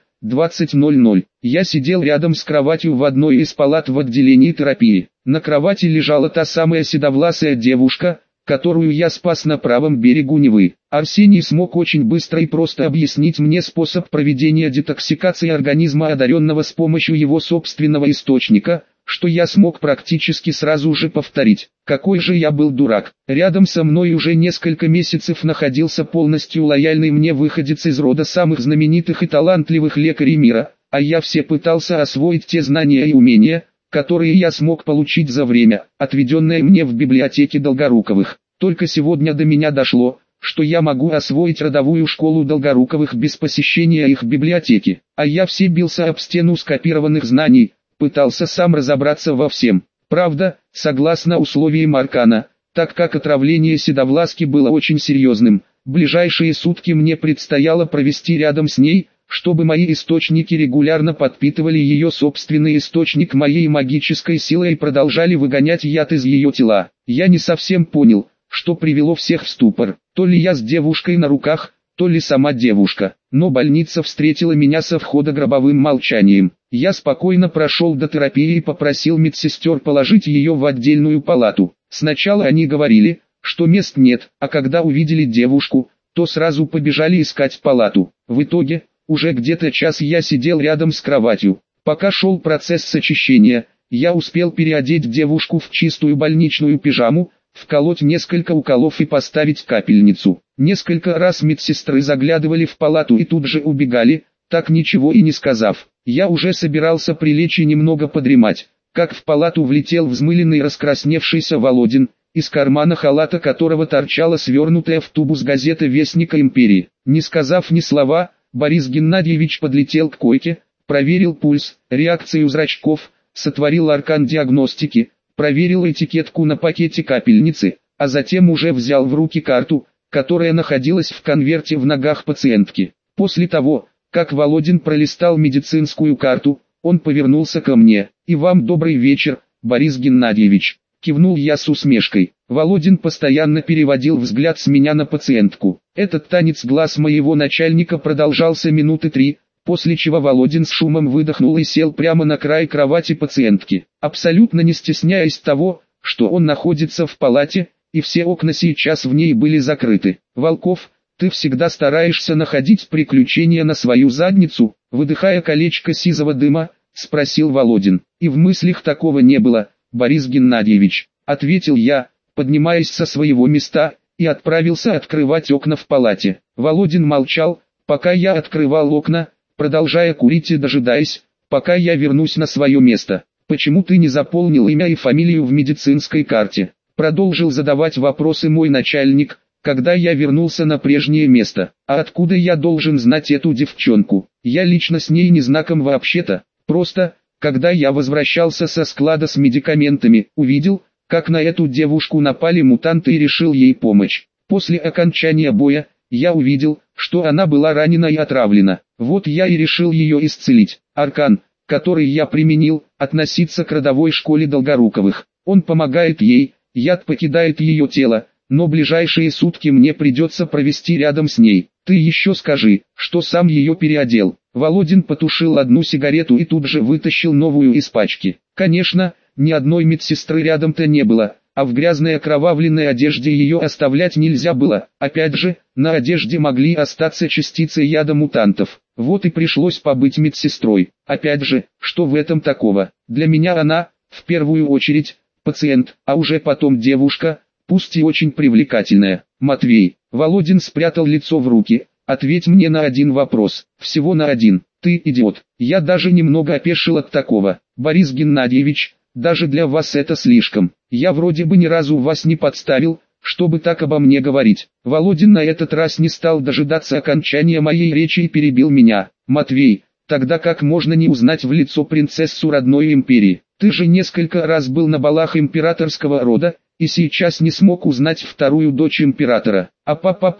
20:00. Я сидел рядом с кроватью в одной из палат в отделении терапии. На кровати лежала та самая седовласая девушка, которую я спас на правом берегу Невы. Арсений смог очень быстро и просто объяснить мне способ проведения детоксикации организма одаренного с помощью его собственного источника, что я смог практически сразу же повторить. Какой же я был дурак. Рядом со мной уже несколько месяцев находился полностью лояльный мне выходец из рода самых знаменитых и талантливых лекарей мира, а я все пытался освоить те знания и умения, которые я смог получить за время, отведенное мне в библиотеке Долгоруковых. Только сегодня до меня дошло, что я могу освоить родовую школу Долгоруковых без посещения их библиотеки. А я все бился об стену скопированных знаний, пытался сам разобраться во всем. Правда, согласно условиям аркана, так как отравление Седовласки было очень серьезным, ближайшие сутки мне предстояло провести рядом с ней, чтобы мои источники регулярно подпитывали ее собственный источник моей магической силы и продолжали выгонять яд из ее тела. Я не совсем понял, что привело всех в ступор. То ли я с девушкой на руках, то ли сама девушка. Но больница встретила меня со входа гробовым молчанием. Я спокойно прошел до терапии и попросил медсестер положить ее в отдельную палату. Сначала они говорили, что мест нет, а когда увидели девушку, то сразу побежали искать палату. В итоге, уже где-то час я сидел рядом с кроватью. Пока шел процесс сочищения, я успел переодеть девушку в чистую больничную пижаму, вколоть несколько уколов и поставить капельницу. Несколько раз медсестры заглядывали в палату и тут же убегали, так ничего и не сказав. Я уже собирался прилечь и немного подремать, как в палату влетел взмыленный раскрасневшийся Володин, из кармана халата которого торчала свернутая в тубус газета «Вестника империи». Не сказав ни слова, Борис Геннадьевич подлетел к койке, проверил пульс, реакцию зрачков, сотворил аркан диагностики, проверил этикетку на пакете капельницы, а затем уже взял в руки карту, которая находилась в конверте в ногах пациентки. После того, как Володин пролистал медицинскую карту, он повернулся ко мне. «И вам добрый вечер, Борис Геннадьевич», — кивнул я с усмешкой. Володин постоянно переводил взгляд с меня на пациентку. Этот танец глаз моего начальника продолжался минуты 3, после чего Володин с шумом выдохнул и сел прямо на край кровати пациентки, абсолютно не стесняясь того, что он находится в палате, и все окна сейчас в ней были закрыты. «Волков, ты всегда стараешься находить приключения на свою задницу», выдыхая колечко сизого дыма, спросил Володин. «И в мыслях такого не было, Борис Геннадьевич», ответил я, поднимаясь со своего места, и отправился открывать окна в палате. Володин молчал, пока я открывал окна, продолжая курить и дожидаясь, пока я вернусь на свое место. «Почему ты не заполнил имя и фамилию в медицинской карте?» Продолжил задавать вопросы мой начальник, когда я вернулся на прежнее место. «А откуда я должен знать эту девчонку? Я лично с ней не знаком вообще-то. Просто, когда я возвращался со склада с медикаментами, увидел, как на эту девушку напали мутанты и решил ей помочь. После окончания боя, я увидел, что она была ранена и отравлена. Вот я и решил ее исцелить. Аркан, который я применил, относится к родовой школе Долгоруковых. Он помогает ей, яд покидает ее тело, но ближайшие сутки мне придется провести рядом с ней. Ты еще скажи, что сам ее переодел». Володин потушил одну сигарету и тут же вытащил новую из пачки. Конечно, ни одной медсестры рядом-то не было, а в грязной окровавленной одежде ее оставлять нельзя было. Опять же, на одежде могли остаться частицы яда мутантов. Вот и пришлось побыть медсестрой. Опять же, что в этом такого? Для меня она, в первую очередь, пациент, а уже потом девушка, пусть и очень привлекательная. «Матвей», Володин спрятал лицо в руки, «ответь мне на один вопрос, всего на один. Ты идиот». Я даже немного опешил от такого. «Борис Геннадьевич, даже для вас это слишком. Я вроде бы ни разу вас не подставил, чтобы так обо мне говорить». Володин на этот раз не стал дожидаться окончания моей речи и перебил меня. «Матвей, тогда как можно не узнать в лицо принцессу родной империи? Ты же несколько раз был на балах императорского рода, и сейчас не смог узнать вторую дочь императора. А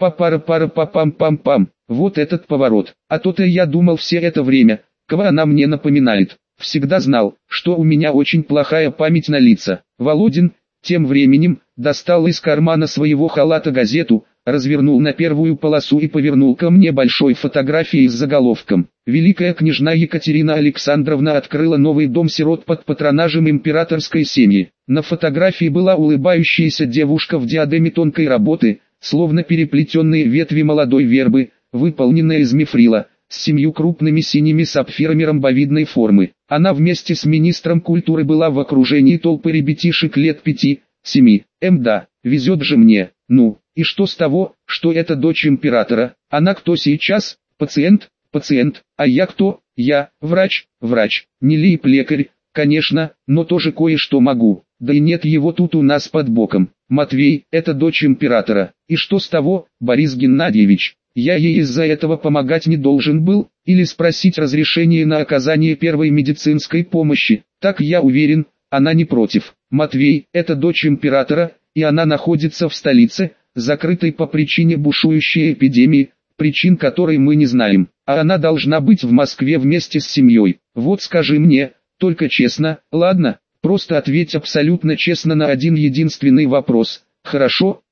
пам-пам-пам. Вот этот поворот. А то-то я думал все это время, кого она мне напоминает. Всегда знал, что у меня очень плохая память на лица». Володин, тем временем, достал из кармана своего халата газету, развернул на первую полосу и повернул ко мне большой фотографией с заголовком: «Великая княжна Екатерина Александровна открыла новый дом сирот под патронажем императорской семьи». На фотографии была улыбающаяся девушка в диадеме тонкой работы, словно переплетенные ветви молодой вербы, выполненная из мифрила, с 7 крупными синими сапфирами ромбовидной формы. Она вместе с министром культуры была в окружении толпы ребятишек лет 5-7. Да, везет же мне. Ну, и что с того, что это дочь императора? Она кто сейчас? Пациент? А я кто? Я, врач. Не лейб-лекарь, конечно, но тоже кое-что могу. Да и нет его тут у нас под боком. Матвей, это дочь императора. И что с того, Борис Геннадьевич? Я ей из-за этого помогать не должен был, или спросить разрешение на оказание первой медицинской помощи. Так я уверен, она не против. Матвей, это дочь императора, и она находится в столице, закрытой по причине бушующей эпидемии, причин которой мы не знаем. А она должна быть в Москве вместе с семьей. Вот скажи мне, только честно, ладно, просто ответь абсолютно честно на один единственный вопрос. Хорошо,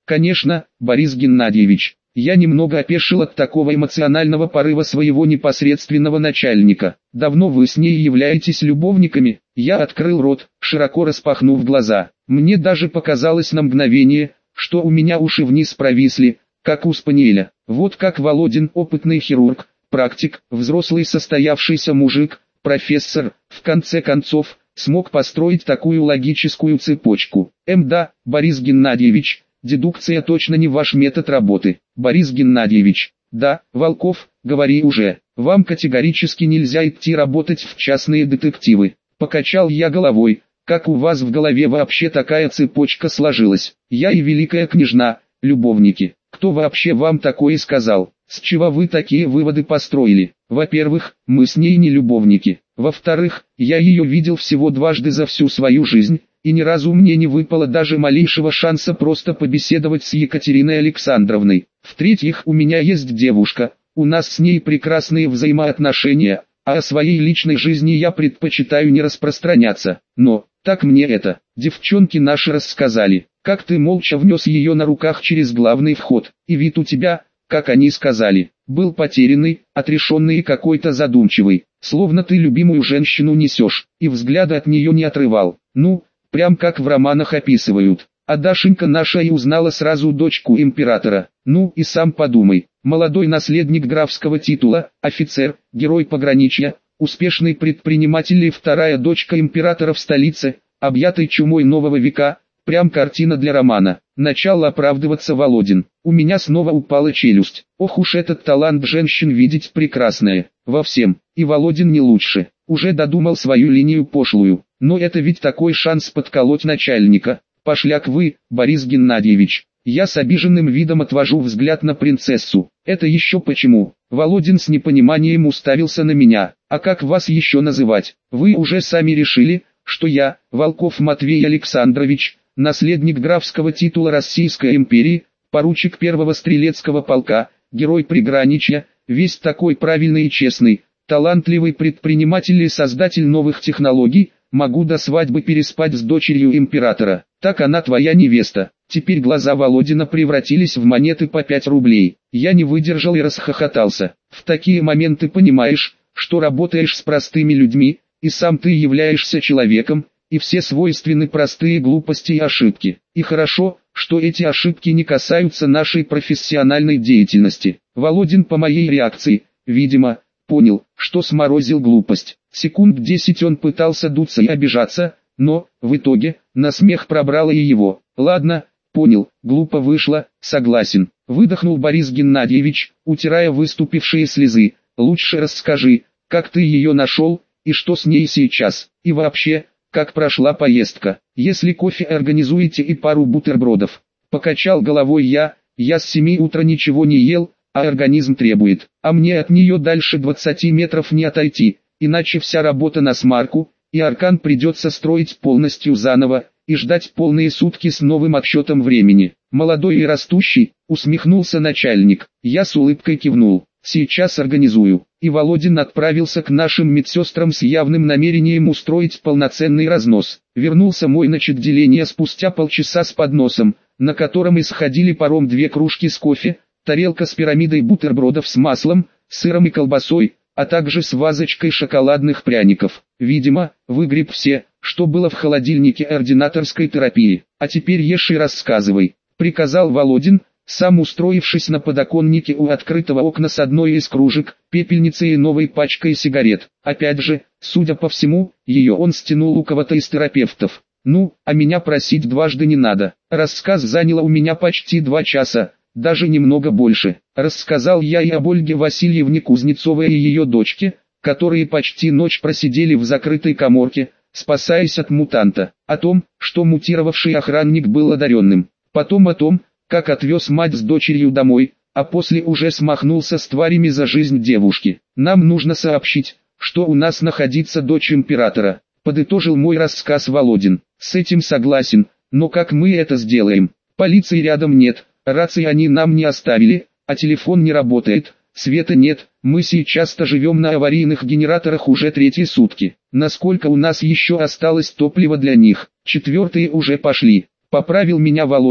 Конечно, Борис Геннадьевич. Я немного опешил от такого эмоционального порыва своего непосредственного начальника. Давно вы с ней являетесь любовниками? Я открыл рот, широко распахнув глаза. Мне даже показалось на мгновение, что у меня уши вниз провисли, как у спаниеля. Вот как Володин, опытный хирург, практик, взрослый состоявшийся мужик, профессор, в конце концов, смог построить такую логическую цепочку. Да, Борис Геннадьевич, дедукция точно не ваш метод работы. Борис Геннадьевич, да, Волков, говори уже, вам категорически нельзя идти работать в частные детективы. Покачал я головой, как у вас в голове вообще такая цепочка сложилась? Я и великая княжна, любовники. Кто вообще вам такое сказал? С чего вы такие выводы построили? Во-первых, мы с ней не любовники. Во-вторых, я ее видел всего дважды за всю свою жизнь, и ни разу мне не выпало даже малейшего шанса просто побеседовать с Екатериной Александровной. В-третьих, у меня есть девушка, у нас с ней прекрасные взаимоотношения, а о своей личной жизни я предпочитаю не распространяться. Но, так мне это, девчонки наши рассказали, как ты молча внес ее на руках через главный вход, и вид у тебя, как они сказали, был потерянный, отрешенный и какой-то задумчивый, словно ты любимую женщину несешь, и взгляда от нее не отрывал. Ну, прям как в романах описывают. А Дашенька наша и узнала сразу дочку императора. Ну и сам подумай, молодой наследник графского титула, офицер, герой пограничья, успешный предприниматель и вторая дочка императора в столице, объятый чумой нового века, прям картина для романа. Начал оправдываться Володин. У меня снова упала челюсть. Ох уж этот талант женщин видеть прекрасное, во всем, и Володин не лучше. Уже додумал свою линию пошлую, но это ведь такой шанс подколоть начальника. Пошляк вы, Борис Геннадьевич. Я с обиженным видом отвожу взгляд на принцессу. Это еще почему? Володин с непониманием уставился на меня. А как вас еще называть? Вы уже сами решили, что я, Волков Матвей Александрович, наследник графского титула Российской империи, поручик первого стрелецкого полка, герой приграничья, весь такой правильный и честный, талантливый предприниматель и создатель новых технологий, могу до свадьбы переспать с дочерью императора. Так она твоя невеста. Теперь глаза Володина превратились в монеты по 5 рублей. Я не выдержал и расхохотался. В такие моменты понимаешь, что работаешь с простыми людьми, и сам ты являешься человеком, и все свойственны простые глупости и ошибки. И хорошо, что эти ошибки не касаются нашей профессиональной деятельности. Володин по моей реакции, видимо, понял, что сморозил глупость. Секунд 10 он пытался дуться и обижаться, но, в итоге, на смех пробрало и его. Ладно, понял, глупо вышло, согласен. Выдохнул Борис Геннадьевич, утирая выступившие слезы. Лучше расскажи, как ты ее нашел, и что с ней сейчас, и вообще, как прошла поездка. Если кофе организуете и пару бутербродов. Покачал головой я с 7 утра ничего не ел, а организм требует. А мне от нее дальше 20 метров не отойти, иначе вся работа на смарку, и Аркан придется строить полностью заново, и ждать полные сутки с новым отсчетом времени. Молодой и растущий, усмехнулся начальник. Я с улыбкой кивнул. Сейчас организую. И Володин отправился к нашим медсестрам с явным намерением устроить полноценный разнос. Вернулся мой начальник спустя полчаса с подносом, на котором исходили паром 2 кружки с кофе, тарелка с пирамидой бутербродов с маслом, сыром и колбасой, а также с вазочкой шоколадных пряников. Видимо, выгреб все, что было в холодильнике ординаторской терапии. А теперь ешь и рассказывай, приказал Володин, сам устроившись на подоконнике у открытого окна с одной из кружек, пепельницей и новой пачкой сигарет. Опять же, судя по всему, ее он стянул у кого-то из терапевтов. Ну, а меня просить дважды не надо. Рассказ занял у меня почти 2 часа, даже немного больше. Рассказал я и об Ольге Васильевне Кузнецовой и ее дочке, которые почти ночь просидели в закрытой каморке, спасаясь от мутанта. О том, что мутировавший охранник был одаренным. Потом о том, как отвез мать с дочерью домой, а после уже смахнулся с тварями за жизнь девушки. Нам нужно сообщить, что у нас находится дочь императора, подытожил мой рассказ Володин. С этим согласен, но как мы это сделаем? Полиции рядом нет, рации они нам не оставили, а телефон не работает, света нет, мы сейчас-то живем на аварийных генераторах уже 3-е сутки. Насколько у нас еще осталось топлива для них? 4-е уже пошли. Поправил меня Володин,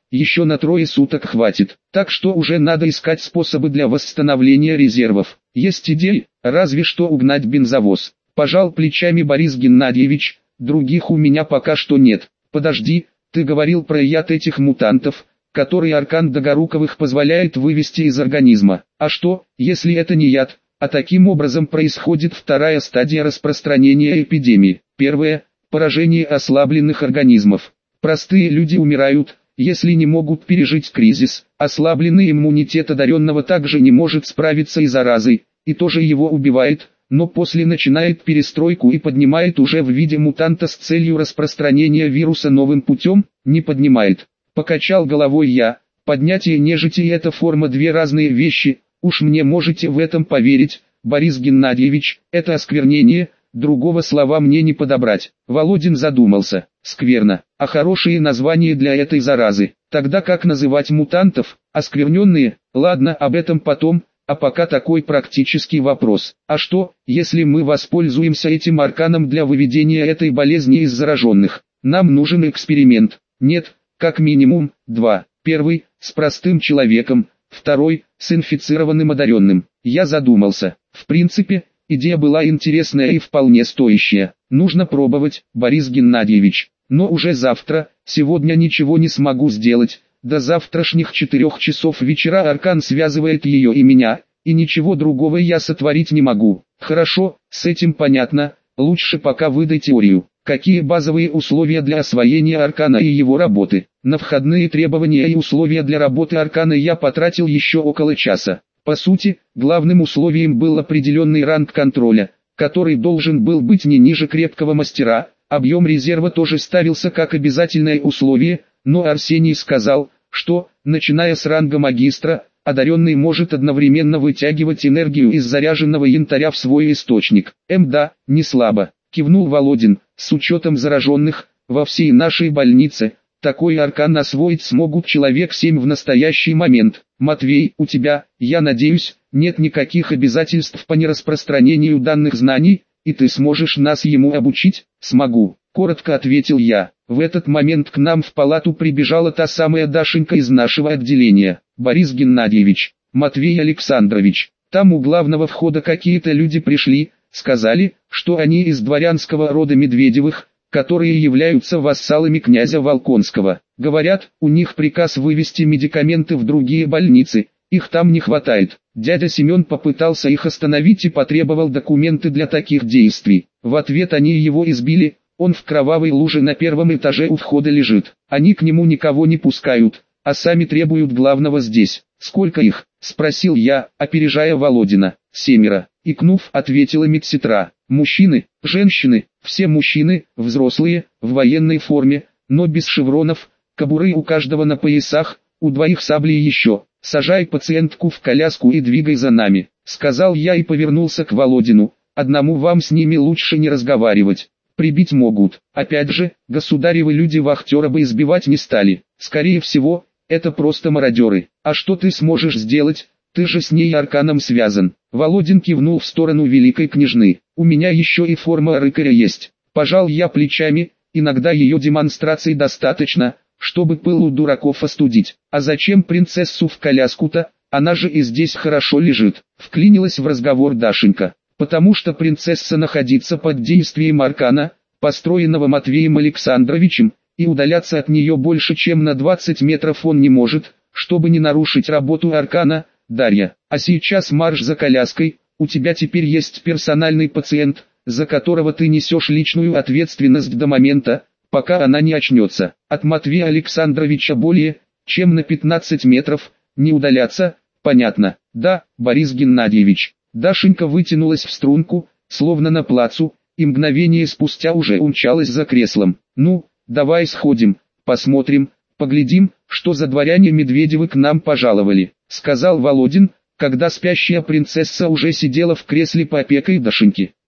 еще на 3 суток хватит. Так что уже надо искать способы для восстановления резервов. Есть идеи, разве что угнать бензовоз. Пожал плечами Борис Геннадьевич, других у меня пока что нет. Подожди, ты говорил про яд этих мутантов, который Аркан Долгоруковых позволяет вывести из организма. А что, если это не яд, а таким образом происходит вторая стадия распространения эпидемии? Первая – поражение ослабленных организмов. Простые люди умирают, если не могут пережить кризис. Ослабленный иммунитет одаренного также не может справиться и заразой, и тоже его убивает, но после начинает перестройку и поднимает уже в виде мутанта с целью распространения вируса новым путем, не поднимает. Покачал головой я, поднятие нежити и эта форма две разные вещи, уж мне можете в этом поверить, Борис Геннадьевич, это осквернение, другого слова мне не подобрать. Володин задумался, скверно, а хорошие названия для этой заразы, тогда как называть мутантов, оскверненные, ладно об этом потом, а пока такой практический вопрос. А что, если мы воспользуемся этим арканом для выведения этой болезни из зараженных? Нам нужен эксперимент. Нет, как минимум, 2. Первый, с простым человеком, второй, с инфицированным одаренным. Я задумался. В принципе, идея была интересная и вполне стоящая. Нужно пробовать, Борис Геннадьевич. Но уже завтра, сегодня ничего не смогу сделать. До завтрашних 4 часов вечера аркан связывает ее и меня, и ничего другого я сотворить не могу. Хорошо, с этим понятно, лучше пока выдай теорию. Какие базовые условия для освоения аркана и его работы? На входные требования и условия для работы аркана я потратил еще около часа. По сути, главным условием был определенный ранг контроля, который должен был быть не ниже крепкого мастера. Объем резерва тоже ставился как обязательное условие, но Арсений сказал, что, начиная с ранга магистра, одаренный может одновременно вытягивать энергию из заряженного янтаря в свой источник. Да, не слабо, кивнул Володин. С учетом зараженных, во всей нашей больнице, такой аркан освоить смогут человек 7 в настоящий момент. Матвей, у тебя, я надеюсь, нет никаких обязательств по нераспространению данных знаний, и ты сможешь нас ему обучить? Смогу, коротко ответил я. В этот момент к нам в палату прибежала та самая Дашенька из нашего отделения. Борис Геннадьевич, Матвей Александрович, там у главного входа какие-то люди пришли, сказали, что они из дворянского рода Медведевых, которые являются вассалами князя Волконского. Говорят, у них приказ вывести медикаменты в другие больницы, их там не хватает. Дядя Семен попытался их остановить и потребовал документы для таких действий. В ответ они его избили, он в кровавой луже на 1 этаже у входа лежит. Они к нему никого не пускают, а сами требуют главного здесь. «Сколько их?» – спросил я, опережая Володина. 7. Икнув, ответила медсестра. Мужчины, женщины, все мужчины, взрослые, в военной форме, но без шевронов, кобуры у каждого на поясах, у 2 сабли еще. «Сажай пациентку в коляску и двигай за нами», — сказал я и повернулся к Володину. «Одному вам с ними лучше не разговаривать. Прибить могут. Опять же, государевы люди вахтера бы избивать не стали. Скорее всего, это просто мародеры. А что ты сможешь сделать? Ты же с ней арканом связан». Володин кивнул в сторону великой княжны. «У меня еще и форма рыкаря есть». Пожал я плечами, иногда ее демонстраций достаточно, чтобы пыл у дураков остудить. «А зачем принцессу в коляску-то? Она же и здесь хорошо лежит», — вклинилась в разговор Дашенька. «Потому что принцесса находится под действием аркана, построенного Матвеем Александровичем, и удаляться от нее больше чем на 20 метров он не может, чтобы не нарушить работу аркана. Дарья, а сейчас марш за коляской, у тебя теперь есть персональный пациент, за которого ты несешь личную ответственность до момента, пока она не очнется. От Матвея Александровича более, чем на 15 метров, не удаляться, понятно?» «Да, Борис Геннадьевич». Дашенька вытянулась в струнку, словно на плацу, и мгновение спустя уже умчалась за креслом. «Ну, давай сходим, посмотрим, поглядим, что за дворяне Медведевы к нам пожаловали», — сказал Володин, когда спящая принцесса уже сидела в кресле под опекой Дашеньки.